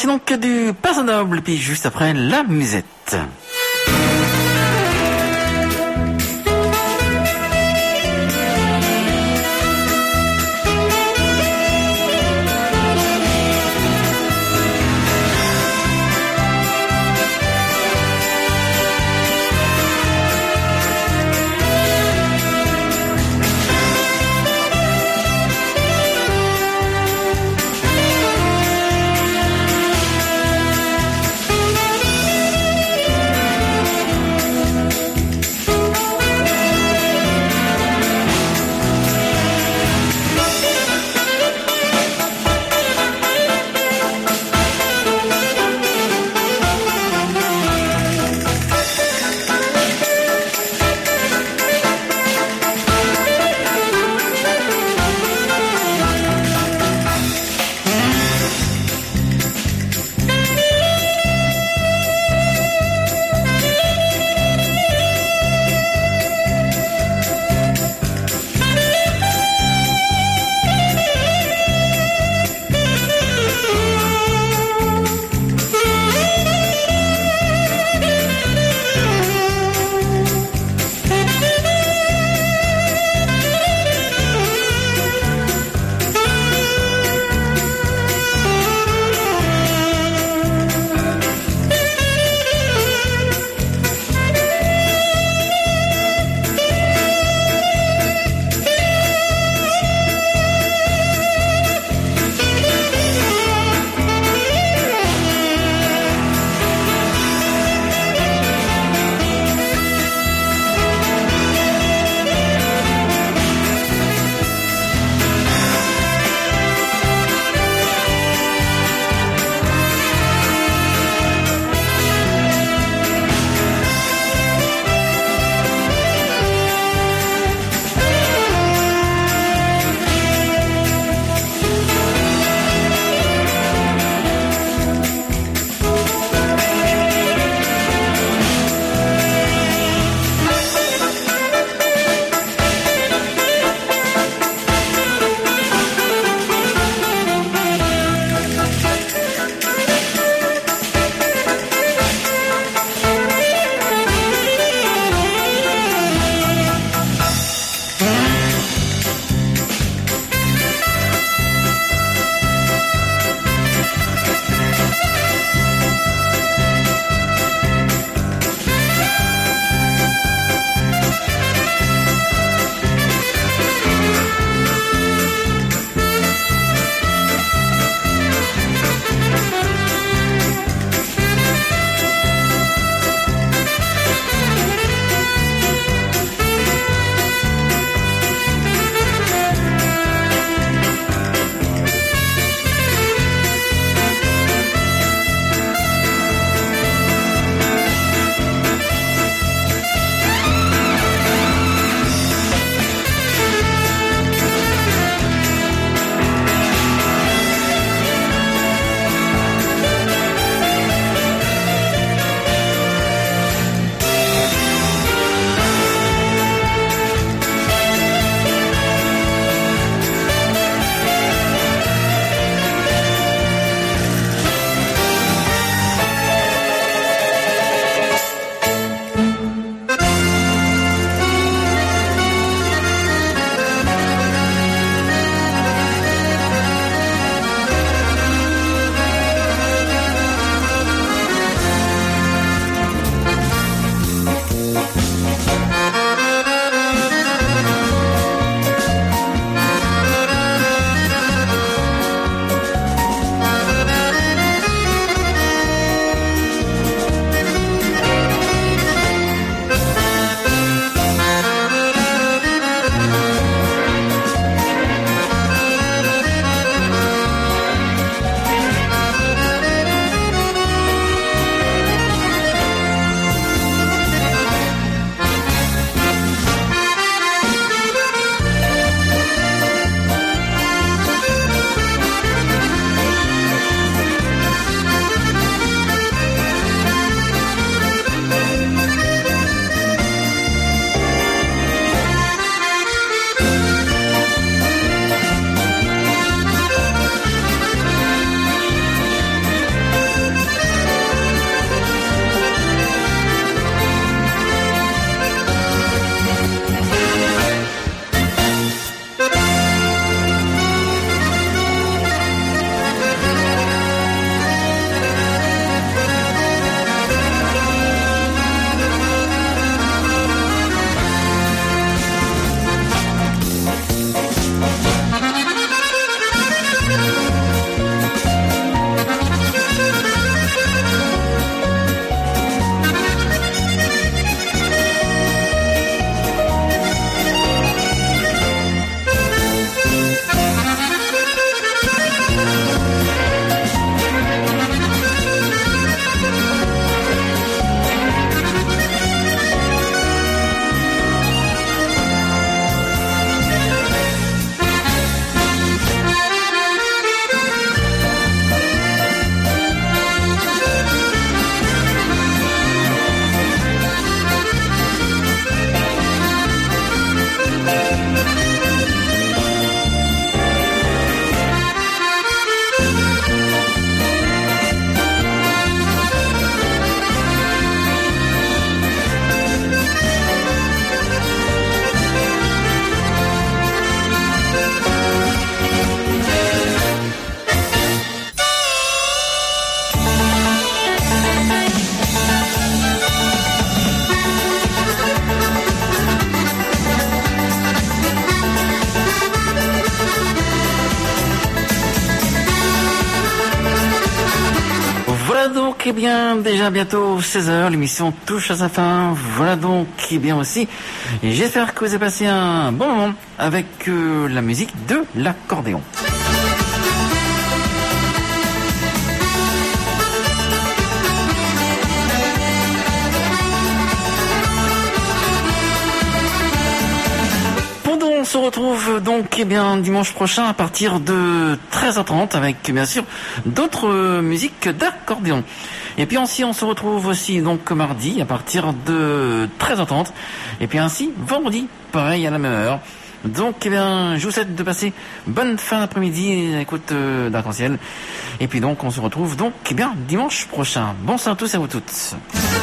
Voici donc du Personne puis juste après la musette. Voilà donc, déjà bientôt 16h, l'émission touche à sa fin. Voilà donc, aussi. Et j'espère que vous avez passé un bon moment avec la musique de l'accordéon. On se retrouve donc dimanche prochain à partir de 13h30 avec bien sûr d'autres musiques d'accordéon. Et puis ainsi on se retrouve aussi donc mardi à partir de 13h30 et puis ainsi vendredi pareil à la même heure. Donc je vous souhaite de passer bonne fin d'après-midi à l'écoute d'Arc-en-Ciel. Et puis donc on se retrouve donc dimanche prochain. Bonsoir à tous et à vous toutes.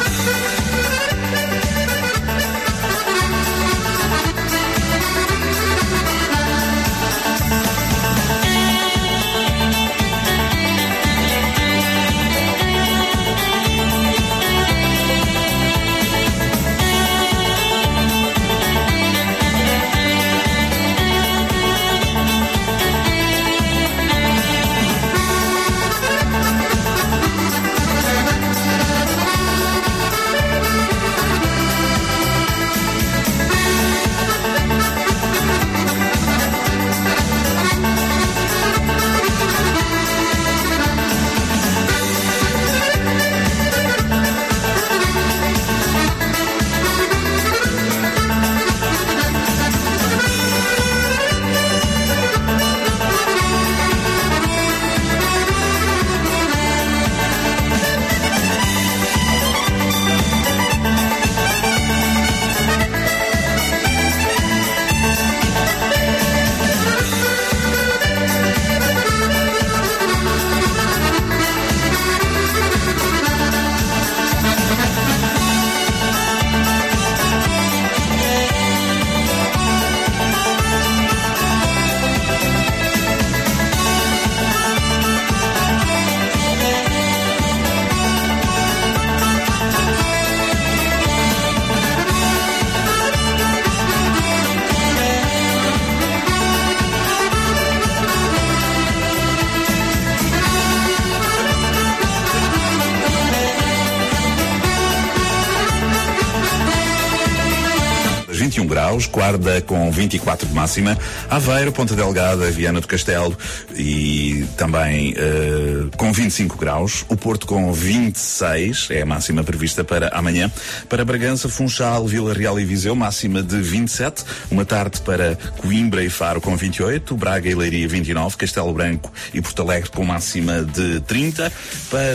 Graus, Guarda com 24 de máxima, Aveiro, Ponta Delgada, Viana do Castelo e também com 25 graus, o Porto com 26, é a máxima prevista para amanhã, para Bragança, Funchal, Vila Real e Viseu, máxima de 27, uma tarde para Coimbra e Faro com 28, Braga e Leiria 29, Castelo Branco e Porto Alegre com máxima de 30, para